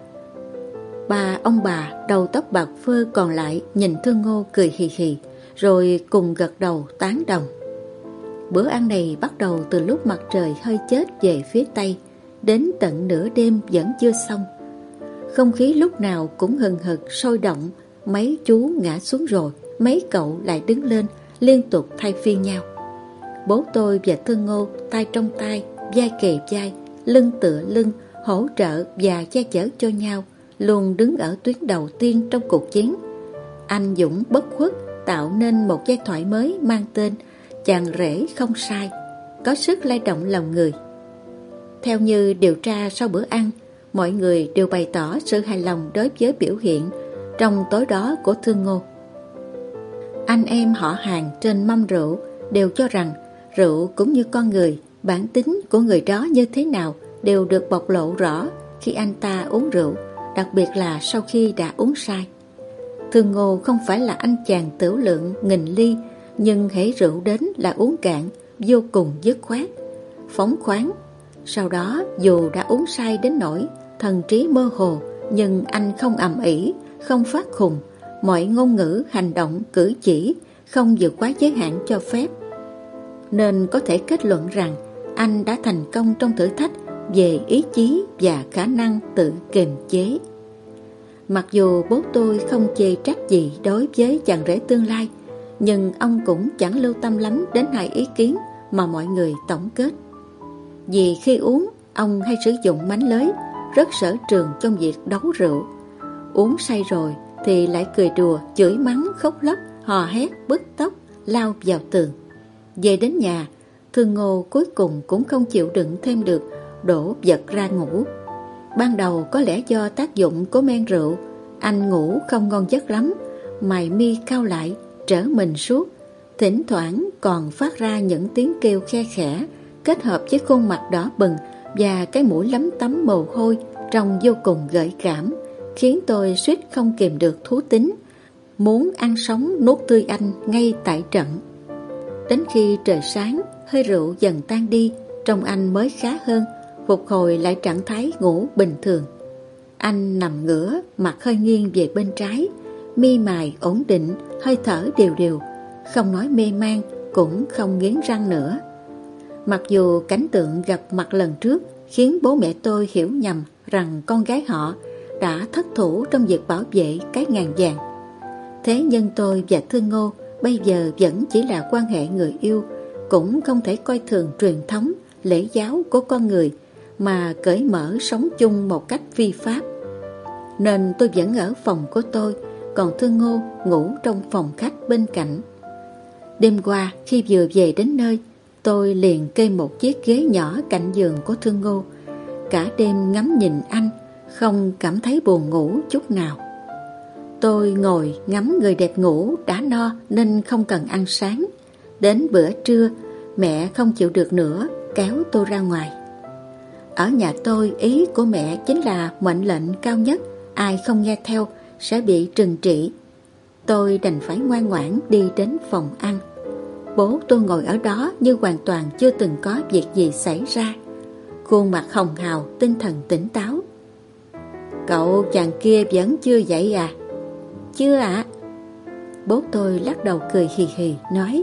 Ba ông bà đầu tóc bạc phơ còn lại nhìn Thương Ngô cười hì hì, rồi cùng gật đầu tán đồng. Bữa ăn này bắt đầu từ lúc mặt trời hơi chớp về phía tây, đến tận nửa đêm vẫn chưa xong. Không khí lúc nào cũng hừng hực sôi động. Mấy chú ngã xuống rồi, mấy cậu lại đứng lên, liên tục thay phiên nhau. Bố tôi và Thương Ngô tay trong tay, vai kề vai, lưng tựa lưng, hỗ trợ và che chở cho nhau, luôn đứng ở tuyến đầu tiên trong cuộc chiến. Anh dũng bất khuất tạo nên một giai thoại mới mang tên Chàng rể không sai, có sức lay động lòng người. Theo như điều tra sau bữa ăn, mọi người đều bày tỏ sự hài lòng đối với biểu hiện trong tối đó của Thương Ngô. Anh em họ hàng trên mâm rượu đều cho rằng rượu cũng như con người, bản tính của người đó như thế nào đều được bộc lộ rõ khi anh ta uống rượu, đặc biệt là sau khi đã uống say. Thương Ngô không phải là anh chàng tửu lượng nghìn ly, nhưng hễ rượu đến là uống cạn, vô cùng dứt khoát, phóng khoáng. Sau đó dù đã uống say đến nỗi thần trí mơ hồ, nhưng anh không ầm ĩ, không phát khùng, mọi ngôn ngữ, hành động, cử chỉ không vượt quá giới hạn cho phép. Nên có thể kết luận rằng anh đã thành công trong thử thách về ý chí và khả năng tự kiềm chế. Mặc dù bố tôi không chê trách gì đối với chàng rể tương lai, nhưng ông cũng chẳng lưu tâm lắm đến hai ý kiến mà mọi người tổng kết. Vì khi uống, ông hay sử dụng mánh lới, rất sở trường trong việc đấu rượu. Uống say rồi thì lại cười đùa, chửi mắng, khóc lóc, hò hét, bứt tóc, lao vào tường. Về đến nhà, Thương Ngô cuối cùng cũng không chịu đựng thêm được, đổ vật ra ngủ. Ban đầu có lẽ do tác dụng của men rượu, anh ngủ không ngon giấc lắm, mày mi cau lại, trở mình suốt, thỉnh thoảng còn phát ra những tiếng kêu khe khẽ, kết hợp với khuôn mặt đỏ bừng và cái mũi lấm tấm mồ hôi trông vô cùng gợi cảm, khiến tôi suýt không kìm được thú tính, muốn ăn sống nuốt tươi anh ngay tại trận. Đến khi trời sáng, hơi rượu dần tan đi, trông anh mới khá hơn, phục hồi lại trạng thái ngủ bình thường. Anh nằm ngửa, mặt hơi nghiêng về bên trái, mi mày ổn định, hơi thở đều đều, không nói mê man, cũng không nghiến răng nữa. Mặc dù cảnh tượng gặp mặt lần trước khiến bố mẹ tôi hiểu nhầm rằng con gái họ đã thất thủ trong việc bảo vệ cái ngàn vàng, thế nhưng tôi và Thương Ngô bây giờ vẫn chỉ là quan hệ người yêu, cũng không thể coi thường truyền thống, lễ giáo của con người mà cởi mở sống chung một cách phi pháp. Nên tôi vẫn ở phòng của tôi, còn Thương Ngô ngủ trong phòng khách bên cạnh. Đêm qua khi vừa về đến nơi, tôi liền kê một chiếc ghế nhỏ cạnh giường của Thương Ngô. Cả đêm ngắm nhìn anh, không cảm thấy buồn ngủ chút nào. Tôi ngồi ngắm người đẹp ngủ đã no nên không cần ăn sáng. Đến bữa trưa, mẹ không chịu được nữa, kéo tôi ra ngoài. Ở nhà tôi, ý của mẹ chính là mệnh lệnh cao nhất, ai không nghe theo sẽ bị trừng trị. Tôi đành phải ngoan ngoãn đi đến phòng ăn. Bố tôi ngồi ở đó như hoàn toàn chưa từng có việc gì xảy ra, khuôn mặt hồng hào, tinh thần tỉnh táo. Cậu chàng kia vẫn chưa dậy à? Chưa ạ. Bố tôi lắc đầu cười hì hì nói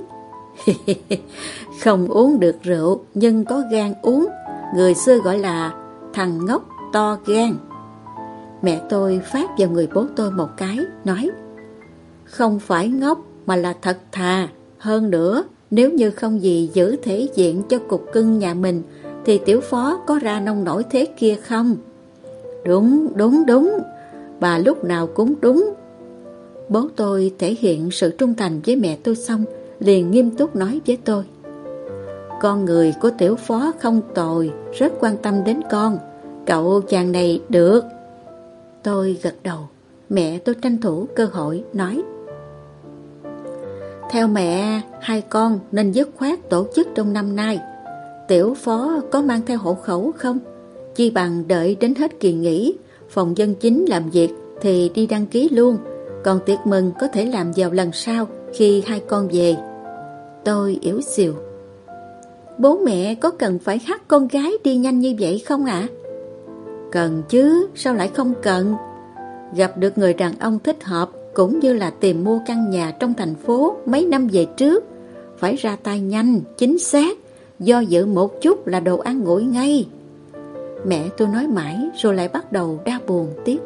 không uống được rượu nhưng có gan uống, người xưa gọi là thằng ngốc to gan. Mẹ tôi phát vào người bố tôi một cái, nói không phải ngốc mà là thật thà. Hơn nữa, nếu như không gì giữ thể diện cho cục cưng nhà mình thì tiểu phó có ra nông nổi thế kia không? Đúng, đúng, đúng, bà lúc nào cũng đúng. Bố tôi thể hiện sự trung thành với mẹ tôi xong, liền nghiêm túc nói với tôi: con người của tiểu phó không tồi, rất quan tâm đến con. Cậu chàng này được. Tôi gật đầu. Mẹ tôi tranh thủ cơ hội nói: theo mẹ, hai con nên dứt khoát tổ chức trong năm nay. Tiểu phó có mang theo hộ khẩu không? Chi bằng đợi đến hết kỳ nghỉ, phòng dân chính làm việc thì đi đăng ký luôn. Còn tiệc mừng có thể làm vào lần sau khi hai con về. Tôi yếu xìu: bố mẹ có cần phải dắt con gái đi nhanh như vậy không ạ? Cần chứ, sao lại không cần? Gặp được người đàn ông thích hợp cũng như là tìm mua căn nhà trong thành phố mấy năm về trước, phải ra tay nhanh, chính xác, do dự một chút là đồ ăn nguội ngay. Mẹ tôi nói mãi rồi lại bắt đầu đau buồn tiếp.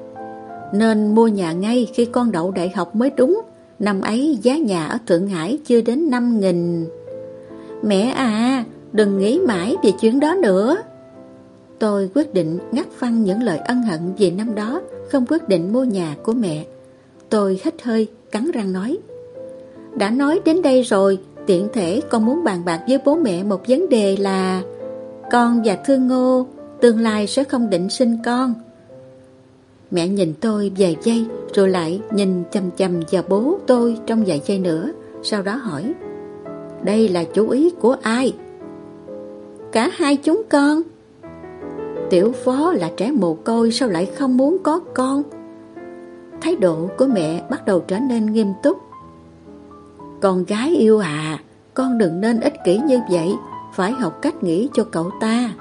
Nên mua nhà ngay khi con đậu đại học mới đúng. Năm ấy giá nhà ở Thượng Hải chưa đến 5.000. Mẹ à, đừng nghĩ mãi về chuyện đó nữa. Tôi quyết định ngắt phăng những lời ân hận về năm đó không quyết định mua nhà của mẹ. Tôi hít hơi, cắn răng nói: đã nói đến đây rồi, tiện thể con muốn bàn bạc với bố mẹ một vấn đề là con và Thương Ngô tương lai sẽ không định sinh con. Mẹ nhìn tôi vài giây rồi lại nhìn chằm chằm vào bố tôi trong vài giây nữa, sau đó hỏi: đây là chủ ý của ai? Cả hai chúng con. Tiểu phó là trẻ mồ côi, sao lại không muốn có con? Thái độ của mẹ bắt đầu trở nên nghiêm túc. Con gái yêu à, con đừng nên ích kỷ như vậy, phải học cách nghĩ cho cậu ta.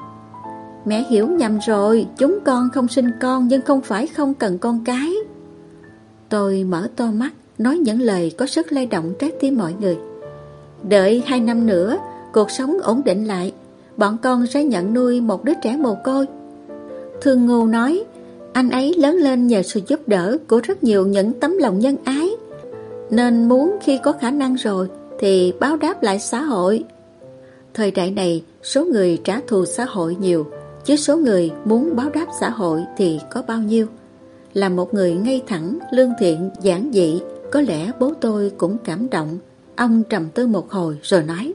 Mẹ hiểu nhầm rồi, chúng con không sinh con nhưng không phải không cần con cái. Tôi mở to mắt, nói những lời có sức lay động trái tim mọi người. Đợi 2 năm nữa, cuộc sống ổn định lại, bọn con sẽ nhận nuôi một đứa trẻ mồ côi. Thương Ngô nói, anh ấy lớn lên nhờ sự giúp đỡ của rất nhiều những tấm lòng nhân ái, nên muốn khi có khả năng rồi thì báo đáp lại xã hội. Thời đại này, số người trả thù xã hội nhiều, chứ số người muốn báo đáp xã hội thì có bao nhiêu. Là một người ngay thẳng, lương thiện, giản dị, có lẽ bố tôi cũng cảm động. Ông trầm tư một hồi rồi nói: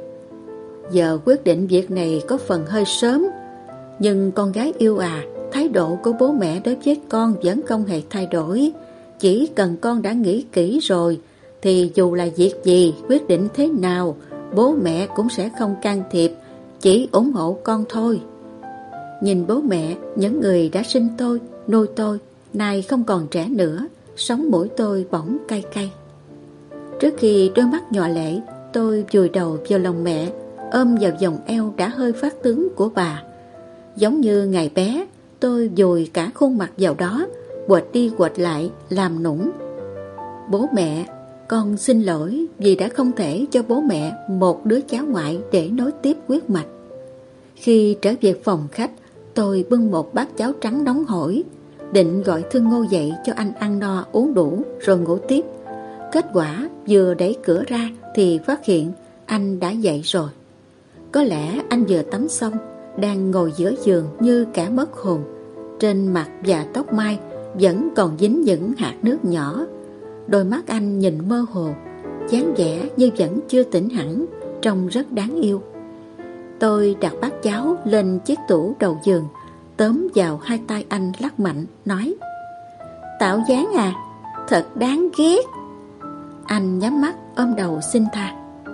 giờ quyết định việc này có phần hơi sớm, nhưng con gái yêu à, thái độ của bố mẹ đối với con vẫn không hề thay đổi. Chỉ cần con đã nghĩ kỹ rồi thì dù là việc gì, quyết định thế nào, bố mẹ cũng sẽ không can thiệp, chỉ ủng hộ con thôi. Nhìn bố mẹ, những người đã sinh tôi, nuôi tôi, nay không còn trẻ nữa, sống mũi tôi bỗng cay cay. Trước khi đôi mắt nhòa lệ, tôi vùi đầu vào lòng mẹ, ôm vào vòng eo đã hơi phát tướng của bà. Giống như ngày bé, tôi vùi cả khuôn mặt vào đó, quệt đi quệt lại, làm nũng. Bố mẹ, con xin lỗi vì đã không thể cho bố mẹ một đứa cháu ngoại để nối tiếp huyết mạch. Khi trở về phòng khách, tôi bưng một bát cháo trắng nóng hổi, định gọi Thương Ngô dậy cho anh ăn no uống đủ rồi ngủ tiếp. Kết quả vừa đẩy cửa ra thì phát hiện anh đã dậy rồi. Có lẽ anh vừa tắm xong, đang ngồi giữa giường như kẻ mất hồn. Trên mặt và tóc mai vẫn còn dính những hạt nước nhỏ. Đôi mắt anh nhìn mơ hồ, dáng vẻ như vẫn chưa tỉnh hẳn, trông rất đáng yêu. Tôi đặt bát cháo lên chiếc tủ đầu giường, tóm vào hai tay anh lắc mạnh, nói: Tạo dáng à, thật đáng ghét. Anh nhắm mắt ôm đầu xin tha: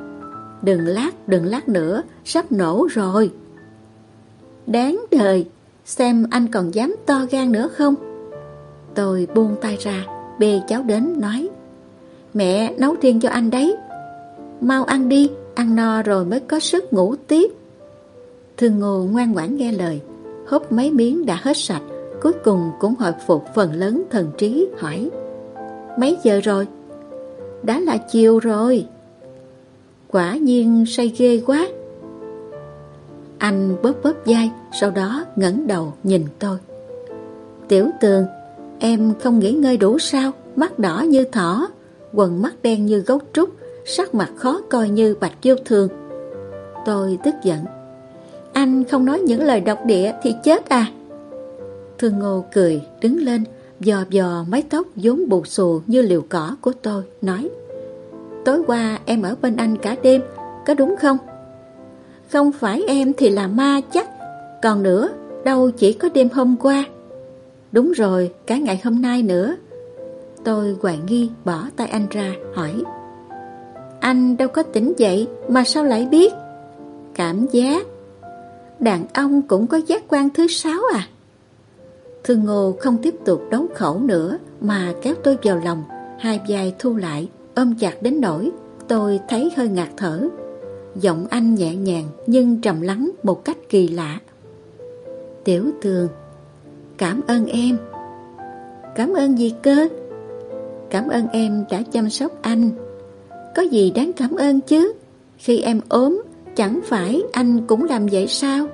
Đừng lát nữa, sắp nổ rồi. Đáng đời, xem anh còn dám to gan nữa không? Tôi buông tay ra, bê cháo đến nói: Mẹ nấu riêng cho anh đấy. Mau ăn đi, ăn no rồi mới có sức ngủ tiếp. Thương Ngô ngoan ngoãn nghe lời, húp mấy miếng đã hết sạch, cuối cùng cũng hồi phục phần lớn thần trí, hỏi: Mấy giờ rồi? Đã là chiều rồi. Quả nhiên say ghê quá. Anh bóp vai, sau đó ngẩng đầu nhìn tôi: Tiểu Tường, em không nghỉ ngơi đủ sao? Mắt đỏ như thỏ, quần mắt đen như gấu trúc, sắc mặt khó coi như bạch vô thường. Tôi tức giận: Anh không nói những lời độc địa thì chết à? Thương Ngô cười đứng lên, dò dò mái tóc vốn bù xù như liều cỏ của tôi, nói: Tối qua em ở bên anh cả đêm, có đúng không? Không phải em thì là ma chắc. Còn nữa, đâu chỉ có đêm hôm qua. Đúng rồi, cả ngày hôm nay nữa. Tôi hoài nghi bỏ tay anh ra, hỏi: Anh đâu có tỉnh dậy mà sao lại biết? Cảm giác. Đàn ông cũng có giác quan thứ 6 à? Thương Ngô không tiếp tục đấu khẩu nữa mà kéo tôi vào lòng, hai vai thu lại, ôm chặt đến nỗi tôi thấy hơi ngạt thở. Giọng anh nhẹ nhàng nhưng trầm lắng một cách kỳ lạ: Tiểu Tường, cảm ơn em. Cảm ơn gì cơ? Cảm ơn em đã chăm sóc anh. Có gì đáng cảm ơn chứ? Khi em ốm, chẳng phải anh cũng làm vậy sao?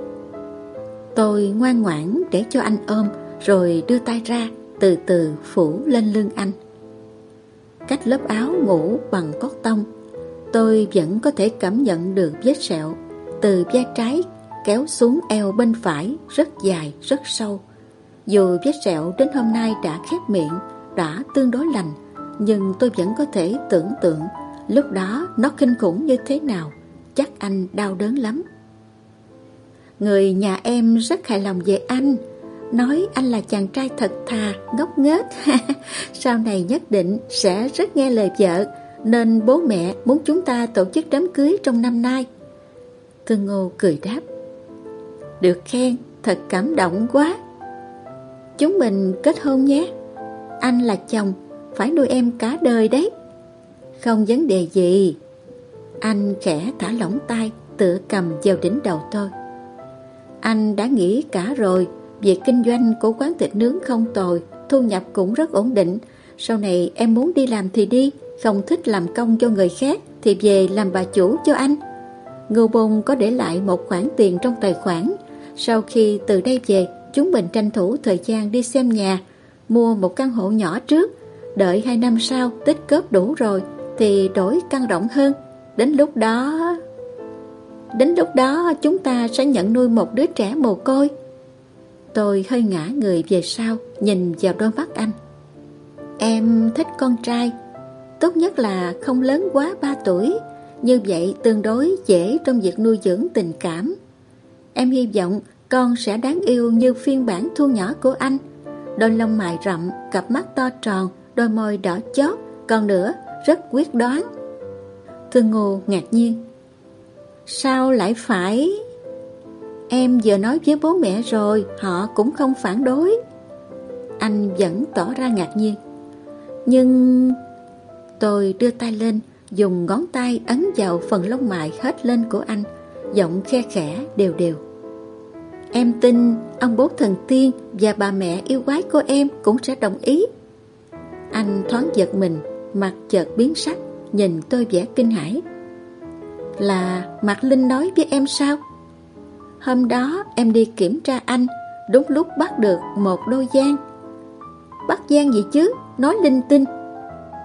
Tôi ngoan ngoãn để cho anh ôm, rồi đưa tay ra, từ từ phủ lên lưng anh. Cách lớp áo ngủ bằng cốt tông, tôi vẫn có thể cảm nhận được vết sẹo từ vai trái kéo xuống eo bên phải, rất dài, rất sâu. Dù vết sẹo đến hôm nay đã khép miệng, đã tương đối lành, nhưng tôi vẫn có thể tưởng tượng lúc đó nó kinh khủng như thế nào. Chắc anh đau đớn lắm. Người nhà em rất hài lòng về anh, nói anh là chàng trai thật thà, ngốc nghếch. Sau này nhất định sẽ rất nghe lời vợ, nên bố mẹ muốn chúng ta tổ chức đám cưới trong năm nay. Thương Ngô cười đáp: Được khen, thật cảm động quá. Chúng mình kết hôn nhé. Anh là chồng, phải nuôi em cả đời đấy. Không vấn đề gì. Anh khẽ thả lỏng tay, tựa cầm vào đỉnh đầu tôi. Anh đã nghĩ cả rồi, việc kinh doanh của quán thịt nướng không tồi, thu nhập cũng rất ổn định. Sau này em muốn đi làm thì đi, không thích làm công cho người khác thì về làm bà chủ cho anh. Ngưu Bôn có để lại một khoản tiền trong tài khoản. Sau khi từ đây về, chúng mình tranh thủ thời gian đi xem nhà, mua một căn hộ nhỏ trước. Đợi 2 năm sau tích góp đủ rồi thì đổi căn rộng hơn. Đến lúc đó chúng ta sẽ nhận nuôi một đứa trẻ mồ côi. Tôi hơi ngã người về sau, nhìn vào đôi mắt anh. Em thích con trai, tốt nhất là không lớn quá 3 tuổi. Như vậy tương đối dễ trong việc nuôi dưỡng tình cảm. Em hy vọng con sẽ đáng yêu như phiên bản thu nhỏ của anh. Đôi lông mày rậm, cặp mắt to tròn, đôi môi đỏ chót, còn nữa rất quyết đoán. Thương Ngô ngạc nhiên: Sao lại phải? Em vừa nói với bố mẹ rồi, họ cũng không phản đối. Anh vẫn tỏ ra ngạc nhiên. Nhưng... Tôi đưa tay lên, dùng ngón tay ấn vào phần lông mày hết lên của anh, giọng khe khẽ đều đều: Em tin ông bố thần tiên và bà mẹ yêu quái của em cũng sẽ đồng ý. Anh thoáng giật mình, mặt chợt biến sắc, nhìn tôi vẻ kinh hãi. Là Mạc Linh nói với em sao? Hôm đó em đi kiểm tra anh, đúng lúc bắt được một đôi giang. Bắt giang gì chứ, nói linh tinh.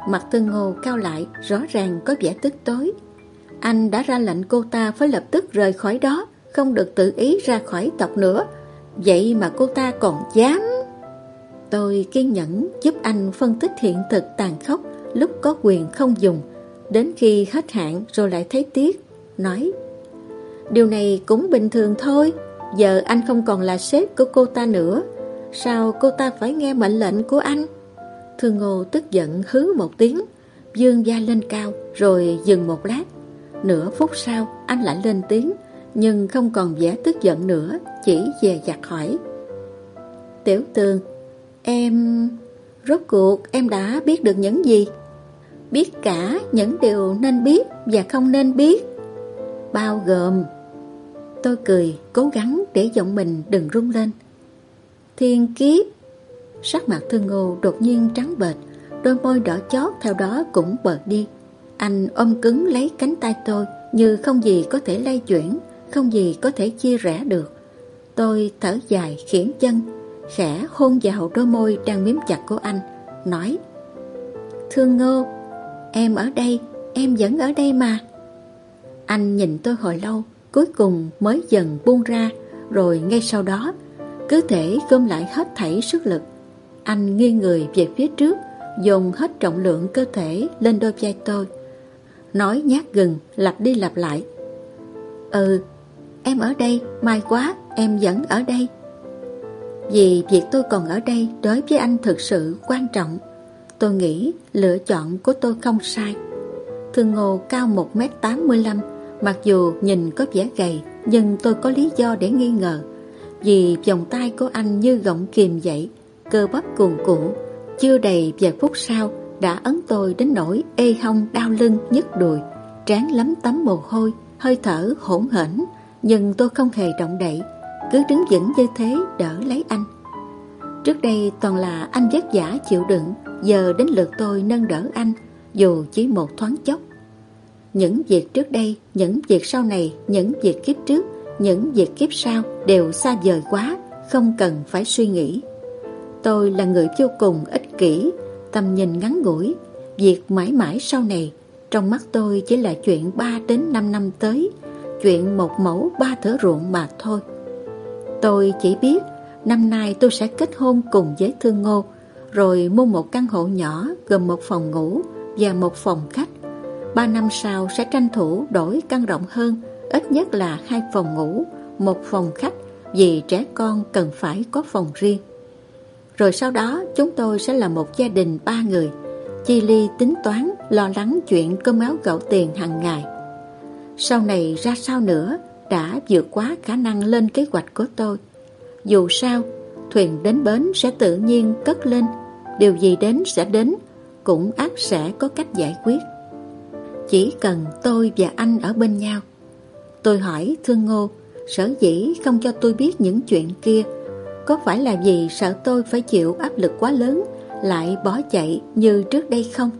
Mặt Thương Ngô cao lại, rõ ràng có vẻ tức tối. Anh đã ra lệnh cô ta phải lập tức rời khỏi đó, không được tự ý ra khỏi tộc nữa. Vậy mà cô ta còn dám. Tôi kiên nhẫn giúp anh phân tích hiện thực tàn khốc lúc có quyền không dùng, đến khi hết hạn rồi lại thấy tiếc, nói: điều này cũng bình thường thôi. Giờ anh không còn là sếp của cô ta nữa, sao cô ta phải nghe mệnh lệnh của anh? Thương Ngô tức giận hứ một tiếng, giương da lên cao rồi dừng một lát. Nửa phút sau anh lại lên tiếng, nhưng không còn vẻ tức giận nữa, chỉ dè dặt hỏi: Tiểu Tường, rốt cuộc em đã biết được những gì? Biết cả những điều nên biết và không nên biết. Bao gồm... Tôi cười, cố gắng để giọng mình đừng rung lên. Thiên kiếp. Sắc mặt Thương Ngô đột nhiên trắng bệch, đôi môi đỏ chót theo đó cũng bợt đi. Anh ôm cứng lấy cánh tay tôi, như không gì có thể lay chuyển, không gì có thể chia rẽ được. Tôi thở dài khiển chân, khẽ hôn vào đôi môi đang miếm chặt của anh, nói: Thương Ngô, em ở đây, em vẫn ở đây mà. Anh nhìn tôi hồi lâu, cuối cùng mới dần buông ra, rồi ngay sau đó cứ thể gom lại hết thảy sức lực. Anh nghiêng người về phía trước, dồn hết trọng lượng cơ thể lên đôi vai tôi, nói nhát gừng lặp đi lặp lại: em ở đây, may quá, em vẫn ở đây. Vì việc tôi còn ở đây đối với anh thực sự quan trọng. Tôi nghĩ lựa chọn của tôi không sai. Thương Ngô cao 1m85, mặc dù nhìn có vẻ gầy, nhưng tôi có lý do để nghi ngờ. Vì vòng tay của anh như gọng kìm vậy, cơ bắp cuồn cuộn, chưa đầy vài phút sau đã ấn tôi đến nỗi ê hông đau lưng nhức đùi, trán lấm tấm mồ hôi, hơi thở hỗn hển. Nhưng tôi không hề động đậy, cứ đứng vững như thế đỡ lấy anh. Trước đây toàn là anh vất vả chịu đựng, giờ đến lượt tôi nâng đỡ anh, dù chỉ một thoáng chốc. Những việc trước đây, những việc sau này, những việc kiếp trước, những việc kiếp sau đều xa vời quá, không cần phải suy nghĩ. Tôi là người vô cùng ích kỷ, tầm nhìn ngắn ngủi. Việc mãi mãi sau này trong mắt tôi chỉ là chuyện 3 đến 5 năm tới, chuyện một mẫu 3 thửa ruộng mà thôi. Tôi chỉ biết năm nay tôi sẽ kết hôn cùng với Thương Ngô, rồi mua một căn hộ nhỏ gồm một phòng ngủ và một phòng khách. 3 năm sau sẽ tranh thủ đổi căn rộng hơn, ít nhất là 2 phòng ngủ, 1 phòng khách, vì trẻ con cần phải có phòng riêng. Rồi sau đó chúng tôi sẽ là một gia đình 3 người, chi ly tính toán, lo lắng chuyện cơm áo gạo tiền hàng ngày. Sau này ra sao nữa đã vượt quá khả năng lên kế hoạch của tôi. Dù sao, thuyền đến bến sẽ tự nhiên cất lên, điều gì đến sẽ đến, cũng ắt sẽ có cách giải quyết. Chỉ cần tôi và anh ở bên nhau. Tôi hỏi Thương Ngô, sở dĩ không cho tôi biết những chuyện kia, có phải là vì sợ tôi phải chịu áp lực quá lớn, lại bỏ chạy như trước đây không?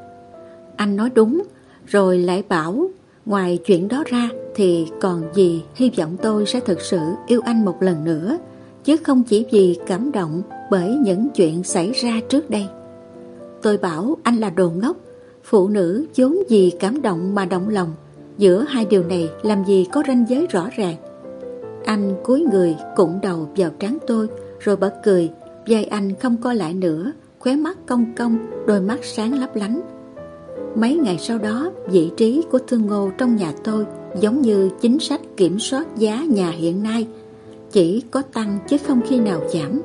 Anh nói đúng, rồi lại bảo ngoài chuyện đó ra thì còn gì hy vọng tôi sẽ thực sự yêu anh một lần nữa, chứ không chỉ vì cảm động bởi những chuyện xảy ra trước đây. Tôi bảo anh là đồ ngốc, phụ nữ vốn vì cảm động mà động lòng, giữa hai điều này làm gì có ranh giới rõ ràng. Anh cúi người cụng đầu vào trán tôi, rồi bật cười, vai anh không co lại nữa, khóe mắt cong cong, đôi mắt sáng lấp lánh. Mấy ngày sau đó, vị trí của Thương Ngô trong nhà tôi giống như chính sách kiểm soát giá nhà hiện nay, chỉ có tăng chứ không khi nào giảm.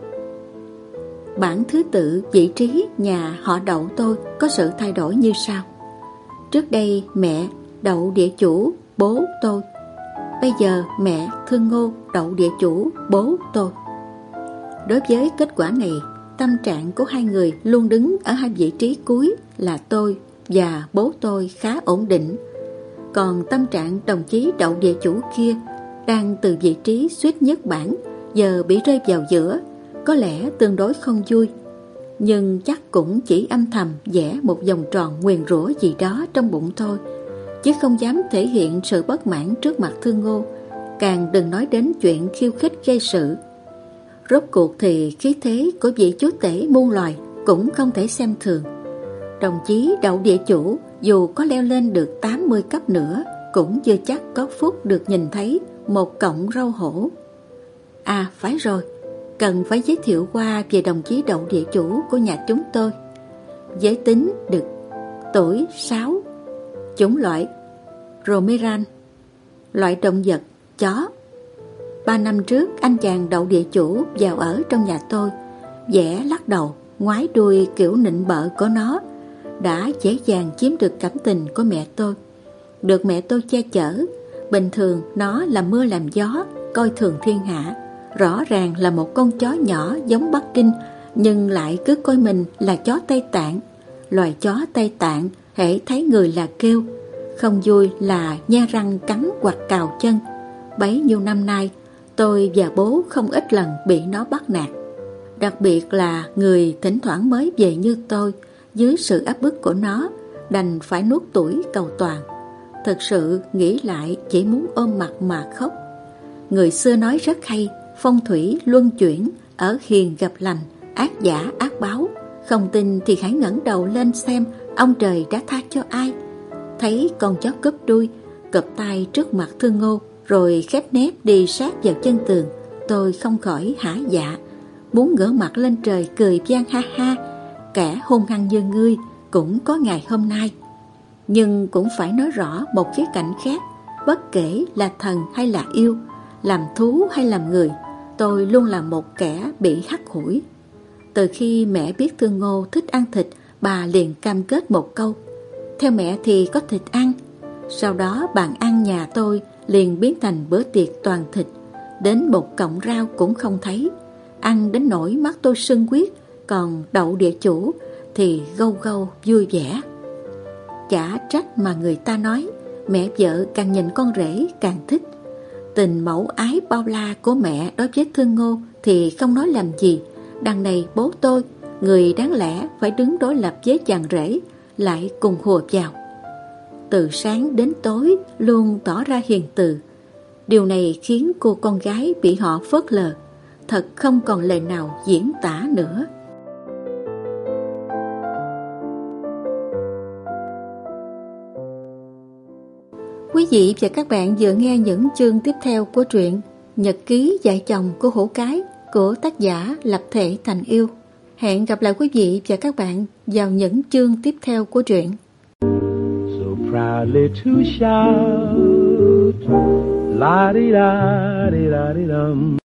Bảng thứ tự vị trí nhà họ Đậu tôi có sự thay đổi như sau. Trước đây mẹ Đậu địa chủ bố tôi, bây giờ mẹ Thương Ngô Đậu địa chủ bố tôi. Đối với kết quả này, tâm trạng của hai người luôn đứng ở hai vị trí cuối là tôi và bố tôi khá ổn định. Còn tâm trạng đồng chí Đậu địa chủ kia đang từ vị trí suýt nhất bảng giờ bị rơi vào giữa, có lẽ tương đối không vui, nhưng chắc cũng chỉ âm thầm vẽ một vòng tròn nguyền rủa gì đó trong bụng thôi, chứ không dám thể hiện sự bất mãn trước mặt Thương Ngô, càng đừng nói đến chuyện khiêu khích gây sự. Rốt cuộc thì khí thế của vị chúa tể muôn loài cũng không thể xem thường. Đồng chí Đậu địa chủ dù có leo lên được 80 cấp nữa cũng chưa chắc có phúc được nhìn thấy một cọng rau hổ. À phải rồi, cần phải giới thiệu qua về đồng chí Đậu địa chủ của nhà chúng tôi. Giới tính Đực, tuổi 6, chủng loại Romeran, loại động vật chó. 3 năm trước anh chàng Đậu địa chủ vào ở trong nhà tôi, vẻ lắc đầu, ngoái đuôi kiểu nịnh bợ của nó đã dễ dàng chiếm được cảm tình của mẹ tôi. Được mẹ tôi che chở, bình thường nó làm mưa làm gió, coi thường thiên hạ. Rõ ràng là một con chó nhỏ giống Bắc Kinh, nhưng lại cứ coi mình là chó Tây Tạng. Loài chó Tây Tạng hễ thấy người là kêu, không vui là nhe răng cắn hoặc cào chân. Bấy nhiêu năm nay, tôi và bố không ít lần bị nó bắt nạt. Đặc biệt là người thỉnh thoảng mới về như tôi, dưới sự áp bức của nó, đành phải nuốt tủi cầu toàn. Thật sự nghĩ lại chỉ muốn ôm mặt mà khóc. Người xưa nói rất hay, phong thủy luân chuyển, ở hiền gặp lành, ác giả ác báo. Không tin thì hãy ngẩng đầu lên xem ông trời đã tha cho ai. Thấy con chó cúp đuôi, cụp tay trước mặt Thương Ngô, rồi khép nép đi sát vào chân tường, tôi không khỏi hả dạ, muốn ngửa mặt lên trời cười vang ha ha. Kẻ hung hăng như ngươi cũng có ngày hôm nay. Nhưng cũng phải nói rõ một khía cạnh khác, bất kể là thần hay là yêu, làm thú hay làm người, tôi luôn là một kẻ bị hắt hủi. Từ khi mẹ biết Thương Ngô thích ăn thịt, bà liền cam kết một câu: theo mẹ thì có thịt ăn. Sau đó bàn ăn nhà tôi liền biến thành bữa tiệc toàn thịt, đến một cọng rau cũng không thấy. Ăn đến nỗi mắt tôi sưng huyết, còn Đậu địa chủ thì gâu gâu vui vẻ. Chả trách mà người ta nói mẹ vợ càng nhìn con rể càng thích. Tình mẫu ái bao la của mẹ đối với Thương Ngô thì không nói làm gì. Đằng này bố tôi, người đáng lẽ phải đứng đối lập với chàng rể, lại cùng hùa vào. Từ sáng đến tối luôn tỏ ra hiền từ. Điều này khiến cô con gái bị họ phớt lờ. Thật không còn lời nào diễn tả nữa. Quý vị và các bạn vừa nghe những chương tiếp theo của truyện Nhật ký vợ chồng của Hổ Cái của tác giả Lập Thể Thành Yêu. Hẹn gặp lại quý vị và các bạn vào những chương tiếp theo của truyện. So proudly to shout, la di da di da di dum.